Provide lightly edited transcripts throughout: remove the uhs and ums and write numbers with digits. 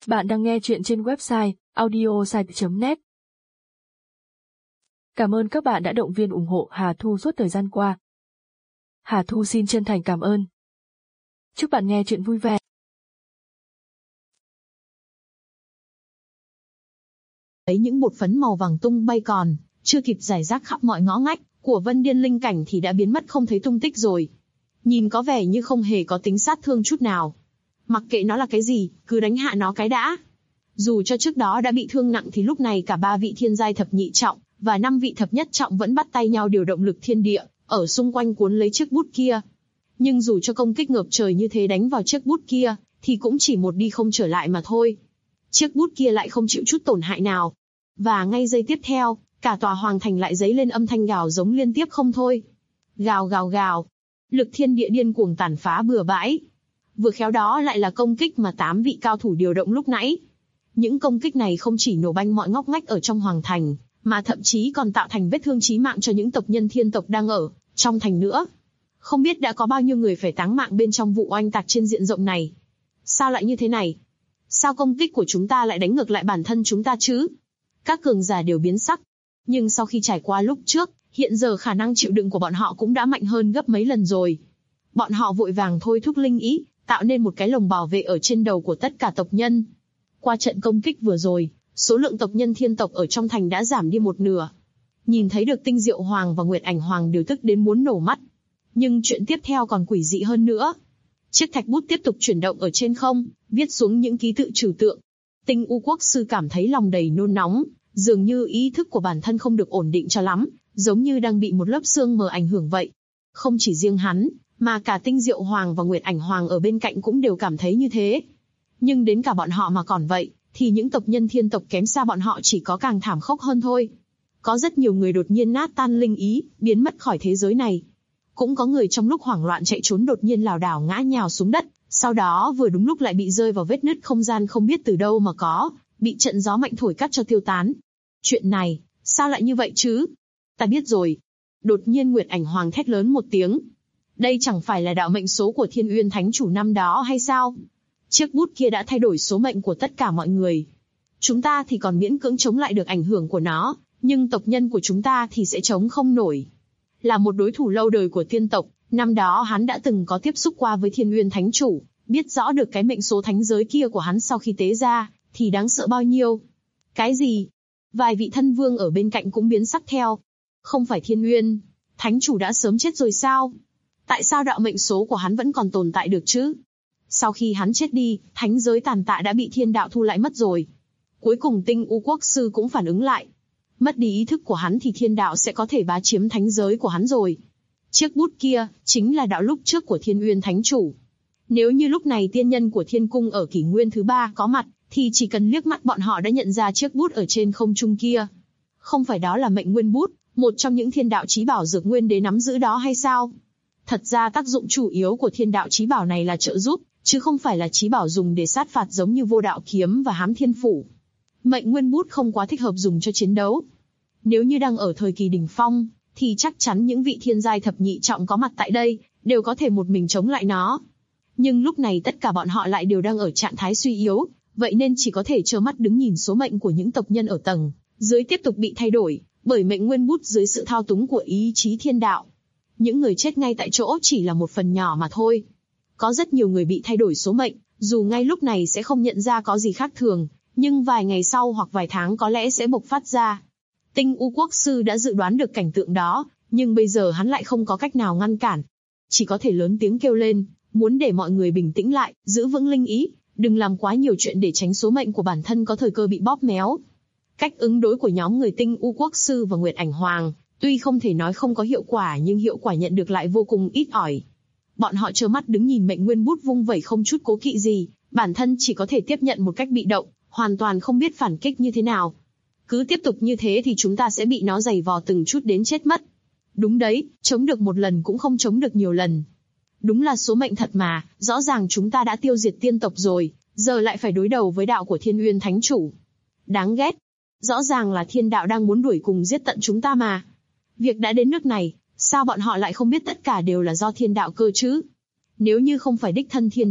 Bạn đang nghe chuyện trên website audiosite.net. Cảm ơn các bạn đã động viên ủng hộ Hà Thu suốt thời gian qua. Hà Thu xin chân thành cảm ơn. Chúc bạn nghe chuyện vui vẻ. Lấy những bột phấn màu vàng tung bay còn chưa kịp rải rác khắp mọi ngõ ngách của Vân Điên Linh Cảnh thì đã biến mất không thấy tung tích rồi. Nhìn có vẻ như không hề có tính sát thương chút nào. Mặc kệ nó là cái gì, cứ đánh hạ nó cái đã. Dù cho trước đó đã bị thương nặng thì lúc này cả 3 vị thiên giai thập nhị trọng và 5 vị thập nhất trọng vẫn bắt tay nhau điều động lực thiên địa ở xung quanh cuốn lấy chiếc bút kia. Nhưng dù cho công kích ngập trời như thế đánh vào chiếc bút kia thì cũng chỉ một đi không trở lại mà thôi. Chiếc bút kia lại không chịu chút tổn hại nào. Và ngay giây tiếp theo, cả tòa hoàng thành lại dấy lên âm thanh gào giống liên tiếp không thôi. Gào gào gào. Lực thiên địa điên cuồng tàn phá bừa bãi. Vừa khéo đó lại là công kích mà 8 vị cao thủ điều động lúc nãy. Những công kích này không chỉ nổ banh mọi ngóc ngách ở trong hoàng thành, mà thậm chí còn tạo thành vết thương chí mạng cho những tộc nhân thiên tộc đang ở trong thành nữa. Không biết đã có bao nhiêu người phải táng mạng bên trong vụ oanh tạc trên diện rộng này. Sao lại như thế này? Sao công kích của chúng ta lại đánh ngược lại bản thân chúng ta chứ? Các cường giả đều biến sắc. Nhưng sau khi trải qua lúc trước, hiện giờ khả năng chịu đựng của bọn họ cũng đã mạnh hơn gấp mấy lần rồi. Bọn họ vội vàng thôi thúc linh ý, tạo nên một cái lồng bảo vệ ở trên đầu của tất cả tộc nhân. Qua trận công kích vừa rồi, số lượng tộc nhân thiên tộc ở trong thành đã giảm đi một nửa. Nhìn thấy được Tinh Diệu Hoàng và Nguyệt Ảnh Hoàng đều tức đến muốn nổ mắt. Nhưng chuyện tiếp theo còn quỷ dị hơn nữa. Chiếc thạch bút tiếp tục chuyển động ở trên không, viết xuống những ký tự trừu tượng. Tinh U Quốc Sư cảm thấy lòng đầy nôn nóng, dường như ý thức của bản thân không được ổn định cho lắm, giống như đang bị một lớp sương mờ ảnh hưởng vậy. Không chỉ riêng hắn, mà cả Tinh Diệu Hoàng và Nguyệt Ảnh Hoàng ở bên cạnh cũng đều cảm thấy như thế. Nhưng đến cả bọn họ mà còn vậy, thì những tộc nhân thiên tộc kém xa bọn họ chỉ có càng thảm khốc hơn thôi. Có rất nhiều người đột nhiên nát tan linh ý, biến mất khỏi thế giới này. Cũng có người trong lúc hoảng loạn chạy trốn đột nhiên lảo đảo ngã nhào xuống đất, sau đó vừa đúng lúc lại bị rơi vào vết nứt không gian không biết từ đâu mà có, bị trận gió mạnh thổi cắt cho tiêu tán. Chuyện này, sao lại như vậy chứ? Ta biết rồi. Đột nhiên Nguyệt Ảnh Hoàng thét lớn một tiếng. Đây chẳng phải là đạo mệnh số của Thiên Uyên Thánh Chủ năm đó hay sao? Chiếc bút kia đã thay đổi số mệnh của tất cả mọi người. Chúng ta thì còn miễn cưỡng chống lại được ảnh hưởng của nó, nhưng tộc nhân của chúng ta thì sẽ chống không nổi. Là một đối thủ lâu đời của tiên tộc, năm đó hắn đã từng có tiếp xúc qua với Thiên Uyên Thánh Chủ, biết rõ được cái mệnh số thánh giới kia của hắn sau khi tế ra, thì đáng sợ bao nhiêu. Cái gì? Vài vị thân vương ở bên cạnh cũng biến sắc theo. Không phải Thiên Uyên Thánh Chủ đã sớm chết rồi sao? Tại sao đạo mệnh số của hắn vẫn còn tồn tại được chứ? Sau khi hắn chết đi, thánh giới tàn tạ đã bị thiên đạo thu lại mất rồi. Cuối cùng Tinh U Quốc Sư cũng phản ứng lại. Mất đi ý thức của hắn thì thiên đạo sẽ có thể bá chiếm thánh giới của hắn rồi. Chiếc bút kia, chính là đạo lúc trước của Thiên Uyên Thánh Chủ. Nếu như lúc này tiên nhân của thiên cung ở kỷ nguyên thứ 3 có mặt, thì chỉ cần liếc mắt bọn họ đã nhận ra chiếc bút ở trên không trung kia. Không phải đó là mệnh nguyên bút, một trong những thiên đạo chí bảo dược nguyên đế nắm giữ đó hay sao? Thật ra tác dụng chủ yếu của thiên đạo chí bảo này là trợ giúp, chứ không phải là chí bảo dùng để sát phạt giống như Vô Đạo Kiếm và Hám Thiên Phủ. Mệnh nguyên bút không quá thích hợp dùng cho chiến đấu. Nếu như đang ở thời kỳ đỉnh phong, thì chắc chắn những vị thiên giai thập nhị trọng có mặt tại đây, đều có thể một mình chống lại nó. Nhưng lúc này tất cả bọn họ lại đều đang ở trạng thái suy yếu, vậy nên chỉ có thể trơ mắt đứng nhìn số mệnh của những tộc nhân ở tầng dưới tiếp tục bị thay đổi, bởi mệnh nguyên bút dưới sự thao túng của ý chí thiên đạo. Những người chết ngay tại chỗ chỉ là một phần nhỏ mà thôi. Có rất nhiều người bị thay đổi số mệnh, dù ngay lúc này sẽ không nhận ra có gì khác thường, nhưng vài ngày sau hoặc vài tháng có lẽ sẽ bộc phát ra. Tinh U Quốc Sư đã dự đoán được cảnh tượng đó, nhưng bây giờ hắn lại không có cách nào ngăn cản. Chỉ có thể lớn tiếng kêu lên, muốn để mọi người bình tĩnh lại, giữ vững linh ý, đừng làm quá nhiều chuyện để tránh số mệnh của bản thân có thời cơ bị bóp méo. Cách ứng đối của nhóm người Tinh U Quốc Sư và Nguyệt Ảnh Hoàng, tuy không thể nói không có hiệu quả nhưng hiệu quả nhận được lại vô cùng ít ỏi. Bọn họ trơ mắt đứng nhìn mệnh nguyên bút vung vẩy không chút cố kỵ gì, bản thân chỉ có thể tiếp nhận một cách bị động, hoàn toàn không biết phản kích như thế nào. Cứ tiếp tục như thế thì chúng ta sẽ bị nó giày vò từng chút đến chết mất. Đúng đấy, chống được một lần cũng không chống được nhiều lần. Đúng là số mệnh thật mà, rõ ràng chúng ta đã tiêu diệt tiên tộc rồi, giờ lại phải đối đầu với đạo của Thiên Uyên Thánh Chủ. Đáng ghét. Rõ ràng là thiên đạo đang muốn đuổi cùng giết tận chúng ta mà. Việc đã đến nước này, sao bọn họ lại không biết tất cả đều là do thiên đạo cơ chứ? Nếu như không phải đích thân thiên đạo,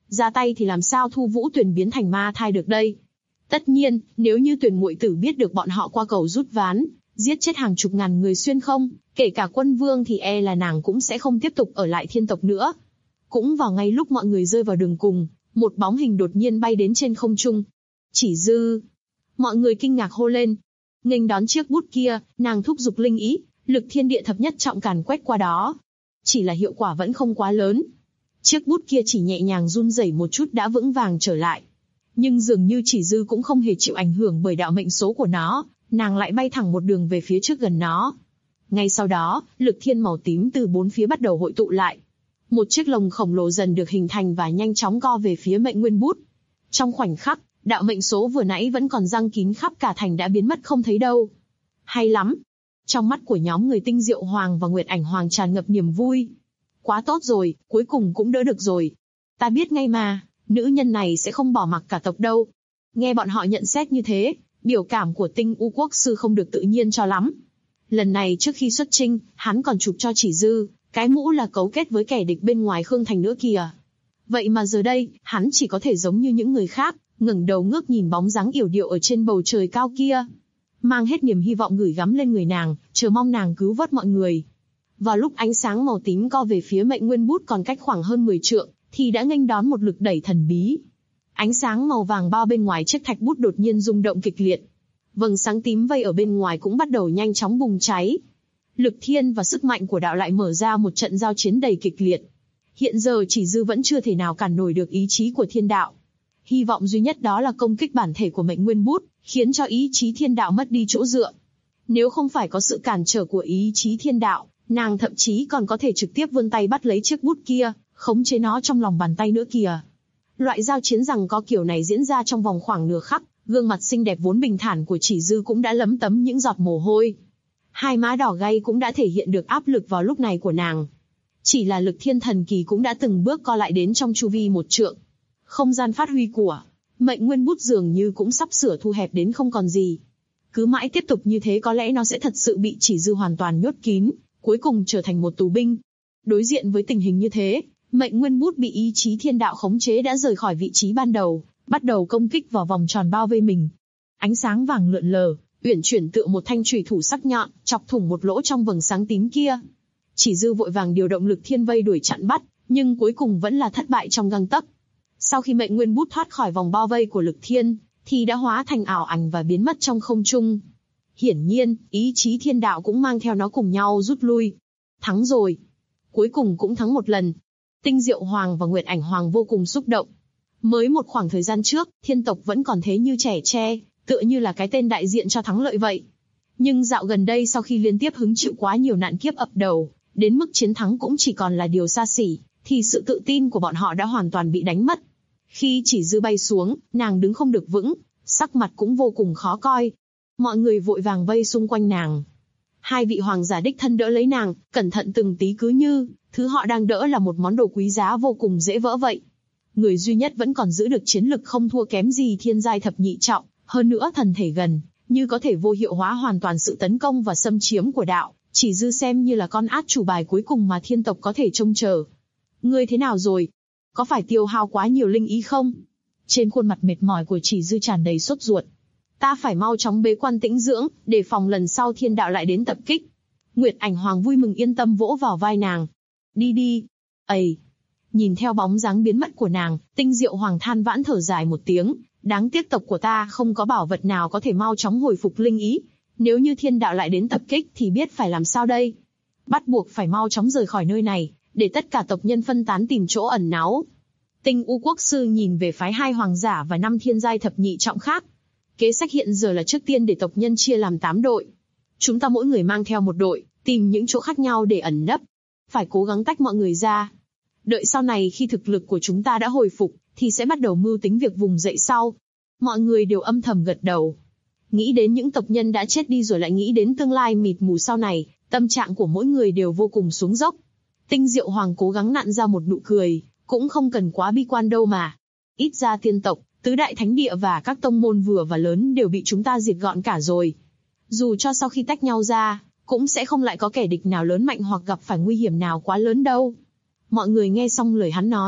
Ra tay thì làm sao Thu Vũ Tuyền biến thành ma thai được đây? Tất nhiên, nếu như Tuyền muội tử biết được bọn họ qua cầu rút ván, giết chết hàng chục ngàn người xuyên không, kể cả quân vương thì e là nàng cũng sẽ không tiếp tục ở lại thiên tộc nữa. Cũng vào ngay lúc mọi người rơi vào đường cùng, một bóng hình đột nhiên bay đến trên không trung. Chỉ Dư. Mọi người kinh ngạc hô lên. Nghênh đón chiếc bút kia, nàng thúc giục linh ý, lực thiên địa thập nhất trọng càn quét qua đó. Chỉ là hiệu quả vẫn không quá lớn. Chiếc bút kia chỉ nhẹ nhàng run rẩy một chút đã vững vàng trở lại. Nhưng dường như Chỉ Dư cũng không hề chịu ảnh hưởng bởi đạo mệnh số của nó, nàng lại bay thẳng một đường về phía trước gần nó. Ngay sau đó, lực thiên màu tím từ bốn phía bắt đầu hội tụ lại. Một chiếc lồng khổng lồ dần được hình thành và nhanh chóng co về phía mệnh nguyên bút. Trong khoảnh khắc, đạo mệnh số vừa nãy vẫn còn giăng kín khắp cả thành đã biến mất không thấy đâu. Hay lắm! Trong mắt của nhóm người Tinh Diệu Hoàng và Nguyệt Ảnh Hoàng tràn ngập niềm vui. Quá tốt rồi, cuối cùng cũng đỡ được rồi. Ta biết ngay mà, nữ nhân này sẽ không bỏ mặc cả tộc đâu. Nghe bọn họ nhận xét như thế, biểu cảm của Tinh U Quốc sư không được tự nhiên cho lắm. Lần này trước khi xuất chinh, hắn còn chụp cho Chỉ Dư, cái mũ là cấu kết với kẻ địch bên ngoài Khương Thành nữa kìa. Vậy mà giờ đây, hắn chỉ có thể giống như những người khác, ngẩng đầu ngước nhìn bóng dáng yểu điệu ở trên bầu trời cao kia. Mang hết niềm hy vọng gửi gắm lên người nàng, chờ mong nàng cứu vớt mọi người. Vào lúc ánh sáng màu tím co về phía mệnh nguyên bút còn cách khoảng hơn 10 trượng, thì đã nghênh đón một lực đẩy thần bí. Ánh sáng màu vàng bao bên ngoài chiếc thạch bút đột nhiên rung động kịch liệt. Vầng sáng tím vây ở bên ngoài cũng bắt đầu nhanh chóng bùng cháy. Lực thiên và sức mạnh của đạo lại mở ra một trận giao chiến đầy kịch liệt. Hiện giờ Chỉ Dư vẫn chưa thể nào cản nổi được ý chí của thiên đạo. Hy vọng duy nhất đó là công kích bản thể của mệnh nguyên bút, khiến cho ý chí thiên đạo mất đi chỗ dựa. Nếu không phải có sự cản trở của ý chí thiên đạo, nàng thậm chí còn có thể trực tiếp vươn tay bắt lấy chiếc bút kia, khống chế nó trong lòng bàn tay nữa kìa. Loại giao chiến rằng có kiểu này diễn ra trong vòng khoảng nửa khắc, gương mặt xinh đẹp vốn bình thản của Chỉ Dư cũng đã lấm tấm những giọt mồ hôi. Hai má đỏ gay cũng đã thể hiện được áp lực vào lúc này của nàng. Chỉ là lực thiên thần kỳ cũng đã từng bước co lại đến trong chu vi 1 trượng. Không gian phát huy của mệnh nguyên bút dường như cũng sắp sửa thu hẹp đến không còn gì. Cứ mãi tiếp tục như thế có lẽ nó sẽ thật sự bị Chỉ Dư hoàn toàn nhốt kín, cuối cùng trở thành một tù binh. Đối diện với tình hình như thế, mệnh nguyên bút bị ý chí thiên đạo khống chế đã rời khỏi vị trí ban đầu, bắt đầu công kích vào vòng tròn bao vây mình. Ánh sáng vàng lượn lờ, uyển chuyển tựa một thanh chùy thủ sắc nhọn, chọc thủng một lỗ trong vầng sáng tím kia. Chỉ Dư vội vàng điều động lực thiên vây đuổi chặn bắt, nhưng cuối cùng vẫn là thất bại trong gang tấc. Sau khi mệnh nguyên bút thoát khỏi vòng bao vây của lực thiên, thì đã hóa thành ảo ảnh và biến mất trong không trung. Hiển nhiên, ý chí thiên đạo cũng mang theo nó cùng nhau rút lui. Thắng rồi. Cuối cùng cũng thắng một lần. Tinh Diệu Hoàng và Nguyệt Ảnh Hoàng vô cùng xúc động. Mới một khoảng thời gian trước, thiên tộc vẫn còn thế như trẻ tre, tựa như là cái tên đại diện cho thắng lợi vậy. Nhưng dạo gần đây sau khi liên tiếp hứng chịu quá nhiều nạn kiếp ập đầu, đến mức chiến thắng cũng chỉ còn là điều xa xỉ, thì sự tự tin của bọn họ đã hoàn toàn bị đánh mất. Khi Chỉ Dư bay xuống, nàng đứng không được vững, sắc mặt cũng vô cùng khó coi. Mọi người vội vàng vây xung quanh nàng. Hai vị hoàng giả đích thân đỡ lấy nàng, cẩn thận từng tí cứ như, thứ họ đang đỡ là một món đồ quý giá vô cùng dễ vỡ vậy. Người duy nhất vẫn còn giữ được chiến lực không thua kém gì thiên giai thập nhị trọng, hơn nữa thần thể gần, như có thể vô hiệu hóa hoàn toàn sự tấn công và xâm chiếm của đạo, Chỉ Dư xem như là con át chủ bài cuối cùng mà thiên tộc có thể trông chờ. Ngươi thế nào rồi? Có phải tiêu hao quá nhiều linh ý không? Trên khuôn mặt mệt mỏi của Chỉ Dư tràn đầy sốt ruột. Ta phải mau chóng bế quan tĩnh dưỡng, để phòng lần sau thiên đạo lại đến tập kích. Nguyệt Ảnh Hoàng vui mừng yên tâm vỗ vào vai nàng. Đi đi. Ây. Nhìn theo bóng dáng biến mất của nàng, Tinh Diệu Hoàng than vãn thở dài một tiếng. Đáng tiếc tộc của ta không có bảo vật nào có thể mau chóng hồi phục linh ý. Nếu như thiên đạo lại đến tập kích thì biết phải làm sao đây. Bắt buộc phải mau chóng rời khỏi nơi này, để tất cả tộc nhân phân tán tìm chỗ ẩn náu. Tinh U Quốc sư nhìn về phái 2 hoàng giả và 5 thiên giai thập nhị trọng khác. Kế sách hiện giờ là trước tiên để tộc nhân chia làm 8 đội. Chúng ta mỗi người mang theo một đội, tìm những chỗ khác nhau để ẩn nấp. Phải cố gắng tách mọi người ra. Đợi sau này khi thực lực của chúng ta đã hồi phục, thì sẽ bắt đầu mưu tính việc vùng dậy sau. Mọi người đều âm thầm gật đầu. Nghĩ đến những tộc nhân đã chết đi rồi lại nghĩ đến tương lai mịt mù sau này, tâm trạng của mỗi người đều vô cùng xuống dốc. Tinh Diệu Hoàng cố gắng nặn ra một nụ cười, cũng không cần quá bi quan đâu mà. Ít ra tiên tộc, tứ đại thánh địa và các tông môn vừa và lớn đều bị chúng ta diệt gọn cả rồi. Dù cho sau khi tách nhau ra, cũng sẽ không lại có kẻ địch nào lớn mạnh hoặc gặp phải nguy hiểm nào quá lớn đâu. Mọi người nghe xong lời hắn nói,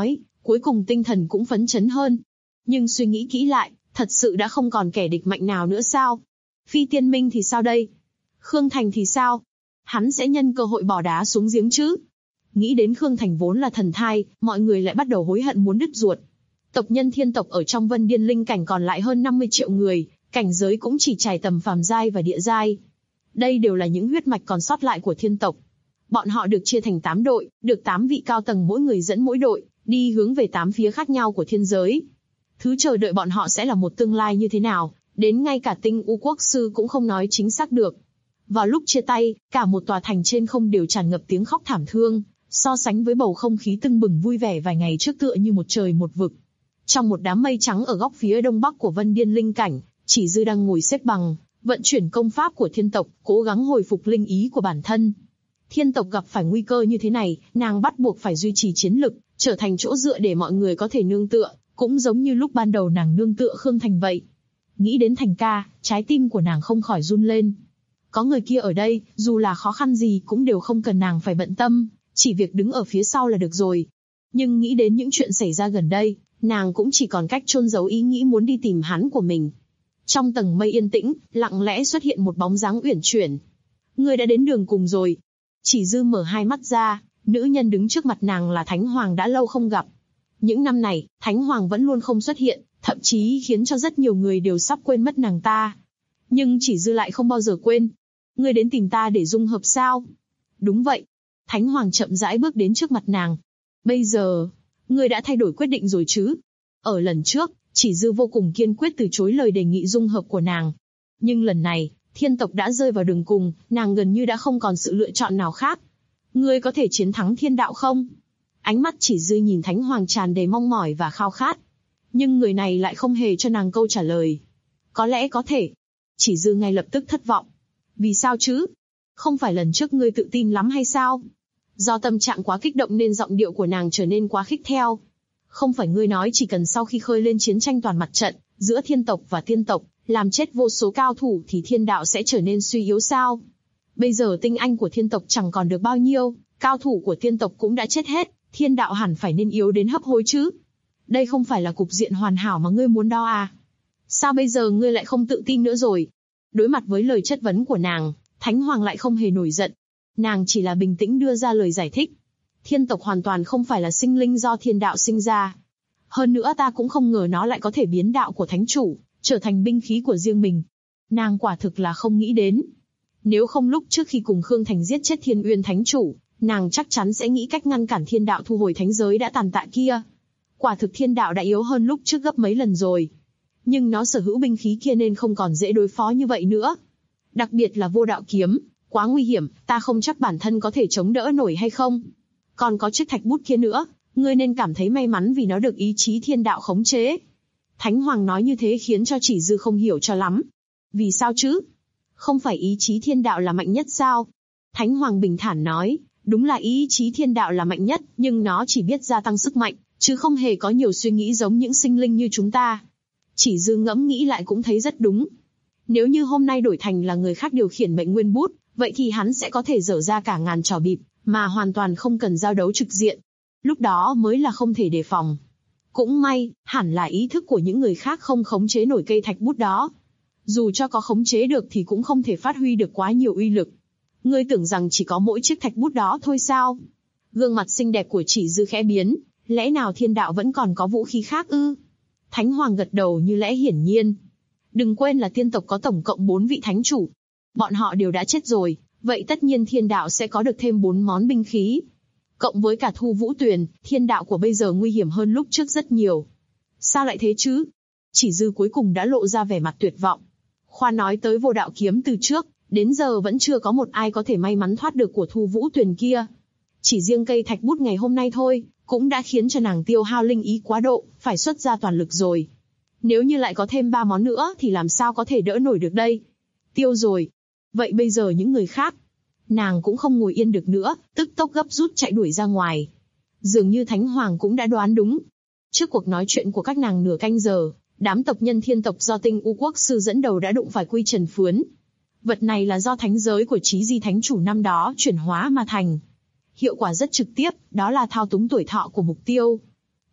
cuối cùng tinh thần cũng phấn chấn hơn. Nhưng suy nghĩ kỹ lại, thật sự đã không còn kẻ địch mạnh nào nữa sao? Phi Tiên Minh thì sao đây? Khương Thành thì sao? Hắn sẽ nhân cơ hội bỏ đá xuống giếng chứ? Nghĩ đến Khương Thành vốn là thần thai, mọi người lại bắt đầu hối hận muốn đứt ruột. Tộc nhân thiên tộc ở trong Vân Điên Linh cảnh còn lại hơn 50 triệu người, cảnh giới cũng chỉ trải tầm phàm giai và địa giai. Đây đều là những huyết mạch còn sót lại của thiên tộc. Bọn họ được chia thành 8 đội, được 8 vị cao tầng mỗi người dẫn mỗi đội, đi hướng về 8 phía khác nhau của thiên giới. Thứ chờ đợi bọn họ sẽ là một tương lai như thế nào, đến ngay cả Tinh U Quốc Sư cũng không nói chính xác được. Vào lúc chia tay, cả một tòa thành trên không đều tràn ngập tiếng khóc thảm thương, so sánh với bầu không khí tưng bừng vui vẻ vài ngày trước tựa như một trời một vực. Trong một đám mây trắng ở góc phía đông bắc của Vân Điên Linh cảnh, Chỉ Dư đang ngồi xếp bằng, vận chuyển công pháp của thiên tộc, cố gắng hồi phục linh ý của bản thân. Thiên tộc gặp phải nguy cơ như thế này, nàng bắt buộc phải duy trì chiến lực, trở thành chỗ dựa để mọi người có thể nương tựa, cũng giống như lúc ban đầu nàng nương tựa Khương Thành vậy. Nghĩ đến Thành ca, trái tim của nàng không khỏi run lên. Có người kia ở đây, dù là khó khăn gì cũng đều không cần nàng phải bận tâm, chỉ việc đứng ở phía sau là được rồi. Nhưng nghĩ đến những chuyện xảy ra gần đây, nàng cũng chỉ còn cách chôn giấu ý nghĩ muốn đi tìm hắn của mình. Trong tầng mây yên tĩnh, lặng lẽ xuất hiện một bóng dáng uyển chuyển. Người đã đến đường cùng rồi. Chỉ Dư mở hai mắt ra, nữ nhân đứng trước mặt nàng là Thánh Hoàng đã lâu không gặp. Những năm này, Thánh Hoàng vẫn luôn không xuất hiện, thậm chí khiến cho rất nhiều người đều sắp quên mất nàng ta. Nhưng Chỉ Dư lại không bao giờ quên. Ngươi đến tìm ta để dung hợp sao? Đúng vậy. Thánh Hoàng chậm rãi bước đến trước mặt nàng. Bây giờ, ngươi đã thay đổi quyết định rồi chứ? Ở lần trước, Chỉ Dư vô cùng kiên quyết từ chối lời đề nghị dung hợp của nàng. Nhưng lần này, thiên tộc đã rơi vào đường cùng, nàng gần như đã không còn sự lựa chọn nào khác. Ngươi có thể chiến thắng thiên đạo không? Ánh mắt Chỉ Dư nhìn Thánh Hoàng tràn đầy mong mỏi và khao khát. Nhưng người này lại không hề cho nàng câu trả lời. Có lẽ có thể. Chỉ Dư ngay lập tức thất vọng. Vì sao chứ? Không phải lần trước ngươi tự tin lắm hay sao? Do tâm trạng quá kích động nên giọng điệu của nàng trở nên quá khích theo. Không phải ngươi nói chỉ cần sau khi khơi lên chiến tranh toàn mặt trận, giữa thiên tộc và tiên tộc, làm chết vô số cao thủ thì thiên đạo sẽ trở nên suy yếu sao? Bây giờ tinh anh của thiên tộc chẳng còn được bao nhiêu, cao thủ của tiên tộc cũng đã chết hết, thiên đạo hẳn phải nên yếu đến hấp hối chứ. Đây không phải là cục diện hoàn hảo mà ngươi muốn đó à? Sao bây giờ ngươi lại không tự tin nữa rồi? Đối mặt với lời chất vấn của nàng, Thánh Hoàng lại không hề nổi giận. Nàng chỉ là bình tĩnh đưa ra lời giải thích. Thiên tộc hoàn toàn không phải là sinh linh do thiên đạo sinh ra. Hơn nữa ta cũng không ngờ nó lại có thể biến đạo của thánh chủ, trở thành binh khí của riêng mình. Nàng quả thực là không nghĩ đến. Nếu không lúc trước khi cùng Khương Thành giết chết Thiên Uyên thánh chủ, nàng chắc chắn sẽ nghĩ cách ngăn cản thiên đạo thu hồi thánh giới đã tàn tạ kia. Quả thực thiên đạo đã yếu hơn lúc trước gấp mấy lần rồi. Nhưng nó sở hữu binh khí kia nên không còn dễ đối phó như vậy nữa. Đặc biệt là vô đạo kiếm, quá nguy hiểm, ta không chắc bản thân có thể chống đỡ nổi hay không. Còn có chiếc thạch bút kia nữa, ngươi nên cảm thấy may mắn vì nó được ý chí thiên đạo khống chế. Thánh Hoàng nói như thế khiến cho Chỉ Dư không hiểu cho lắm. Vì sao chứ? Không phải ý chí thiên đạo là mạnh nhất sao? Thánh Hoàng bình thản nói, đúng là ý chí thiên đạo là mạnh nhất, nhưng nó chỉ biết gia tăng sức mạnh, chứ không hề có nhiều suy nghĩ giống những sinh linh như chúng ta. Chỉ Dư ngẫm nghĩ lại cũng thấy rất đúng. Nếu như hôm nay đổi thành là người khác điều khiển mệnh nguyên bút, vậy thì hắn sẽ có thể dở ra cả ngàn trò bịp, mà hoàn toàn không cần giao đấu trực diện. Lúc đó mới là không thể đề phòng. Cũng may, hẳn là ý thức của những người khác không khống chế nổi cây thạch bút đó. Dù cho có khống chế được thì cũng không thể phát huy được quá nhiều uy lực. Ngươi tưởng rằng chỉ có mỗi chiếc thạch bút đó thôi sao? Gương mặt xinh đẹp của Chỉ Dư khẽ biến, lẽ nào thiên đạo vẫn còn có vũ khí khác ư? Thánh Hoàng gật đầu như lẽ hiển nhiên. Đừng quên là tiên tộc có tổng cộng 4 vị thánh chủ. Bọn họ đều đã chết rồi, vậy tất nhiên thiên đạo sẽ có được thêm 4 món binh khí. Cộng với cả Thu Vũ Tuyền, thiên đạo của bây giờ nguy hiểm hơn lúc trước rất nhiều. Sao lại thế chứ? Chỉ Dư cuối cùng đã lộ ra vẻ mặt tuyệt vọng. Khoa nói tới vô đạo kiếm từ trước, đến giờ vẫn chưa có một ai có thể may mắn thoát được của Thu Vũ Tuyền kia. Chỉ riêng cây thạch bút ngày hôm nay thôi, cũng đã khiến cho nàng tiêu hao linh ý quá độ, phải xuất ra toàn lực rồi. Nếu như lại có thêm 3 món nữa thì làm sao có thể đỡ nổi được đây? Tiêu rồi. Vậy bây giờ những người khác? Nàng cũng không ngồi yên được nữa, tức tốc gấp rút chạy đuổi ra ngoài. Dường như Thánh Hoàng cũng đã đoán đúng. Trước cuộc nói chuyện của các nàng nửa canh giờ, đám tộc nhân thiên tộc do Tinh U Quốc Sư dẫn đầu đã đụng phải quy trần phướn. Vật này là do thánh giới của Chí Di Thánh Chủ năm đó chuyển hóa mà thành. Hiệu quả rất trực tiếp, đó là thao túng tuổi thọ của mục tiêu.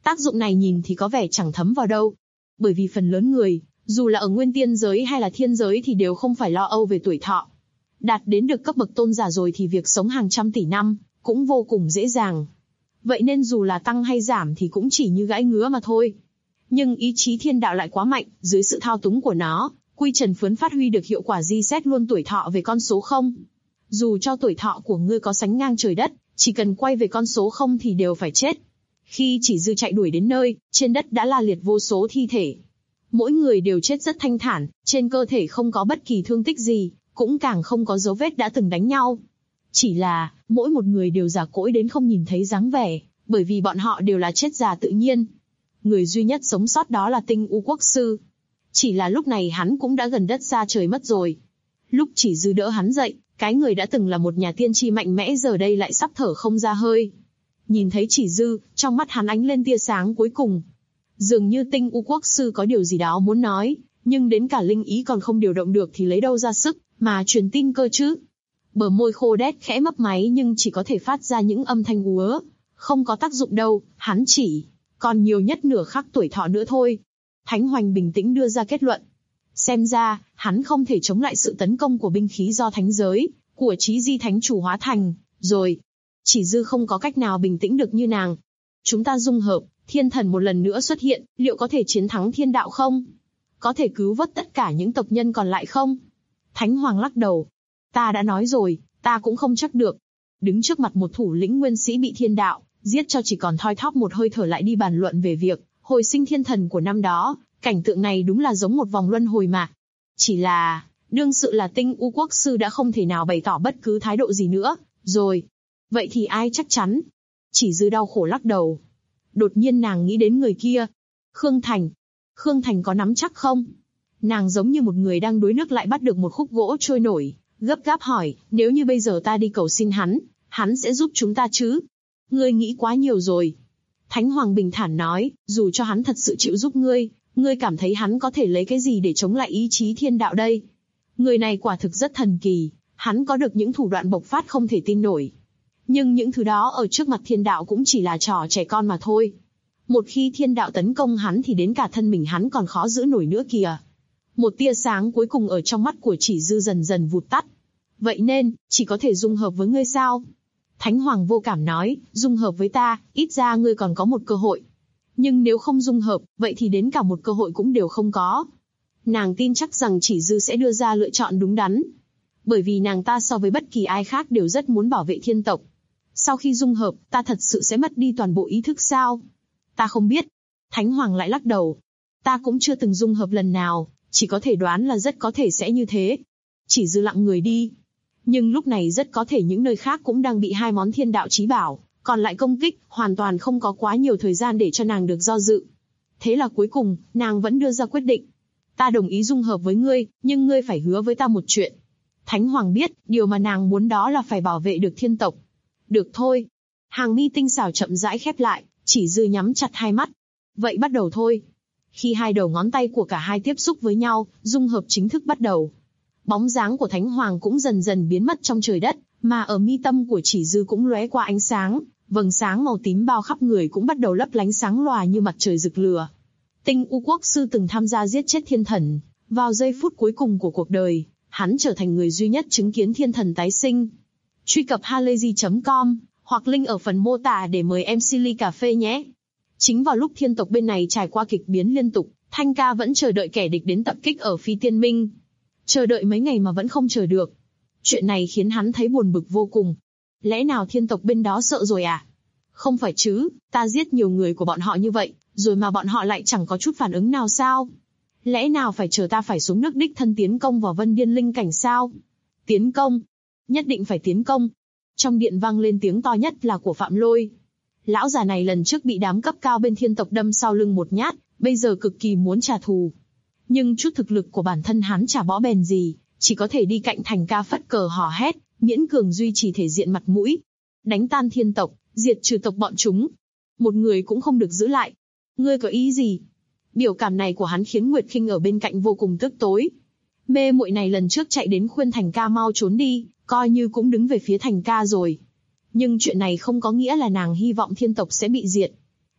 Tác dụng này nhìn thì có vẻ chẳng thấm vào đâu. Bởi vì phần lớn người, dù là ở nguyên tiên giới hay là thiên giới thì đều không phải lo âu về tuổi thọ. Đạt đến được cấp bậc tôn giả rồi thì việc sống hàng trăm tỷ năm cũng vô cùng dễ dàng. Vậy nên dù là tăng hay giảm thì cũng chỉ như gãi ngứa mà thôi. Nhưng ý chí thiên đạo lại quá mạnh, dưới sự thao túng của nó, Quy Trần Phướn phát huy được hiệu quả reset luôn tuổi thọ về con số 0. Dù cho tuổi thọ của ngươi có sánh ngang trời đất, chỉ cần quay về con số 0 thì đều phải chết. Khi Chỉ Dư chạy đuổi đến nơi, trên đất đã la liệt vô số thi thể. Mỗi người đều chết rất thanh thản, trên cơ thể không có bất kỳ thương tích gì, cũng càng không có dấu vết đã từng đánh nhau. Chỉ là, mỗi một người đều già cỗi đến không nhìn thấy dáng vẻ, bởi vì bọn họ đều là chết già tự nhiên. Người duy nhất sống sót đó là Tinh U Quốc Sư. Chỉ là lúc này hắn cũng đã gần đất xa trời mất rồi. Lúc Chỉ Dư đỡ hắn dậy, cái người đã từng là một nhà tiên tri mạnh mẽ giờ đây lại sắp thở không ra hơi. Nhìn thấy Chỉ Dư, trong mắt hắn ánh lên tia sáng cuối cùng. Dường như Tinh U Quốc Sư có điều gì đó muốn nói, nhưng đến cả linh ý còn không điều động được thì lấy đâu ra sức mà truyền tin cơ chứ. Bờ môi khô đét khẽ mấp máy nhưng chỉ có thể phát ra những âm thanh úa. Không có tác dụng đâu, hắn chỉ còn nhiều nhất nửa khắc tuổi thọ nữa thôi. Thánh Hoành bình tĩnh đưa ra kết luận. Xem ra, hắn không thể chống lại sự tấn công của binh khí do thánh giới, của Chí Di Thánh Chủ hóa thành, rồi. Chỉ Dư không có cách nào bình tĩnh được như nàng. Chúng ta dung hợp, thiên thần một lần nữa xuất hiện, liệu có thể chiến thắng thiên đạo không? Có thể cứu vớt tất cả những tộc nhân còn lại không? Thánh Hoàng lắc đầu. Ta đã nói rồi, ta cũng không chắc được. Đứng trước mặt một thủ lĩnh nguyên sĩ bị thiên đạo giết cho chỉ còn thoi thóp một hơi thở lại đi bàn luận về việc hồi sinh thiên thần của năm đó, cảnh tượng này đúng là giống một vòng luân hồi mà. Chỉ là, đương sự là Tinh U Quốc Sư đã không thể nào bày tỏ bất cứ thái độ gì nữa, rồi. Vậy thì ai chắc chắn? Chỉ Dư đau khổ lắc đầu. Đột nhiên nàng nghĩ đến người kia. Khương Thành. Khương Thành có nắm chắc không? Nàng giống như một người đang đuối nước lại bắt được một khúc gỗ trôi nổi, gấp gáp hỏi, nếu như bây giờ ta đi cầu xin hắn sẽ giúp chúng ta chứ? Ngươi nghĩ quá nhiều rồi. Thánh Hoàng bình thản nói, dù cho hắn thật sự chịu giúp ngươi cảm thấy hắn có thể lấy cái gì để chống lại ý chí thiên đạo đây? Người này quả thực rất thần kỳ, hắn có được những thủ đoạn bộc phát không thể tin nổi. Nhưng những thứ đó ở trước mặt thiên đạo cũng chỉ là trò trẻ con mà thôi. Một khi thiên đạo tấn công hắn thì đến cả thân mình hắn còn khó giữ nổi nữa kìa. Một tia sáng cuối cùng ở trong mắt của Chỉ Dư dần dần vụt tắt. Vậy nên, chỉ có thể dung hợp với ngươi sao? Thánh Hoàng vô cảm nói, dung hợp với ta, ít ra ngươi còn có một cơ hội. Nhưng nếu không dung hợp, vậy thì đến cả một cơ hội cũng đều không có. Nàng tin chắc rằng Chỉ Dư sẽ đưa ra lựa chọn đúng đắn. Bởi vì nàng ta so với bất kỳ ai khác đều rất muốn bảo vệ thiên tộc. Sau khi dung hợp, ta thật sự sẽ mất đi toàn bộ ý thức sao? Ta không biết. Thánh Hoàng lại lắc đầu. Ta cũng chưa từng dung hợp lần nào, chỉ có thể đoán là rất có thể sẽ như thế. Chỉ Dư lặng người đi. Nhưng lúc này rất có thể những nơi khác cũng đang bị hai món thiên đạo chí bảo còn lại công kích, hoàn toàn không có quá nhiều thời gian để cho nàng được do dự. Thế là cuối cùng, nàng vẫn đưa ra quyết định. Ta đồng ý dung hợp với ngươi, nhưng ngươi phải hứa với ta một chuyện. Thánh Hoàng biết, điều mà nàng muốn đó là phải bảo vệ được thiên tộc. Được thôi. Hàng mi tinh xảo chậm rãi khép lại, Chỉ Dư nhắm chặt hai mắt. Vậy bắt đầu thôi. Khi hai đầu ngón tay của cả hai tiếp xúc với nhau, dung hợp chính thức bắt đầu. Bóng dáng của Thánh Hoàng cũng dần dần biến mất trong trời đất, mà ở mi tâm của Chỉ Dư cũng lóe qua ánh sáng, vầng sáng màu tím bao khắp người cũng bắt đầu lấp lánh sáng lòa như mặt trời rực lửa. Tinh U Quốc Sư từng tham gia giết chết thiên thần, vào giây phút cuối cùng của cuộc đời, hắn trở thành người duy nhất chứng kiến thiên thần tái sinh. Truy cập halayzi.com hoặc link ở phần mô tả để mời MC ly cà phê nhé. Chính vào lúc thiên tộc bên này trải qua kịch biến liên tục, Thanh Ca vẫn chờ đợi kẻ địch đến tập kích ở Phi Tiên Minh. Chờ đợi mấy ngày mà vẫn không chờ được. Chuyện này khiến hắn thấy buồn bực vô cùng. Lẽ nào thiên tộc bên đó sợ rồi à? Không phải chứ, ta giết nhiều người của bọn họ như vậy, rồi mà bọn họ lại chẳng có chút phản ứng nào sao? Lẽ nào phải chờ ta phải xuống nước đích thân tiến công vào Vân Điên Linh cảnh sao? Tiến công? Nhất định phải tiến công. Trong điện vang lên tiếng to nhất là của Phạm Lôi. Lão già này lần trước bị đám cấp cao bên thiên tộc đâm sau lưng một nhát, bây giờ cực kỳ muốn trả thù. Nhưng chút thực lực của bản thân hắn chả bõ bèn gì, chỉ có thể đi cạnh Thành Ca phất cờ hò hét, miễn cường duy trì thể diện mặt mũi. Đánh tan thiên tộc, diệt trừ tộc bọn chúng. Một người cũng không được giữ lại. Ngươi có ý gì? Biểu cảm này của hắn khiến Nguyệt Khinh ở bên cạnh vô cùng tức tối. Mê muội này lần trước chạy đến khuyên Thành Ca mau trốn đi, coi như cũng đứng về phía Thành Ca rồi. Nhưng chuyện này không có nghĩa là nàng hy vọng thiên tộc sẽ bị diệt.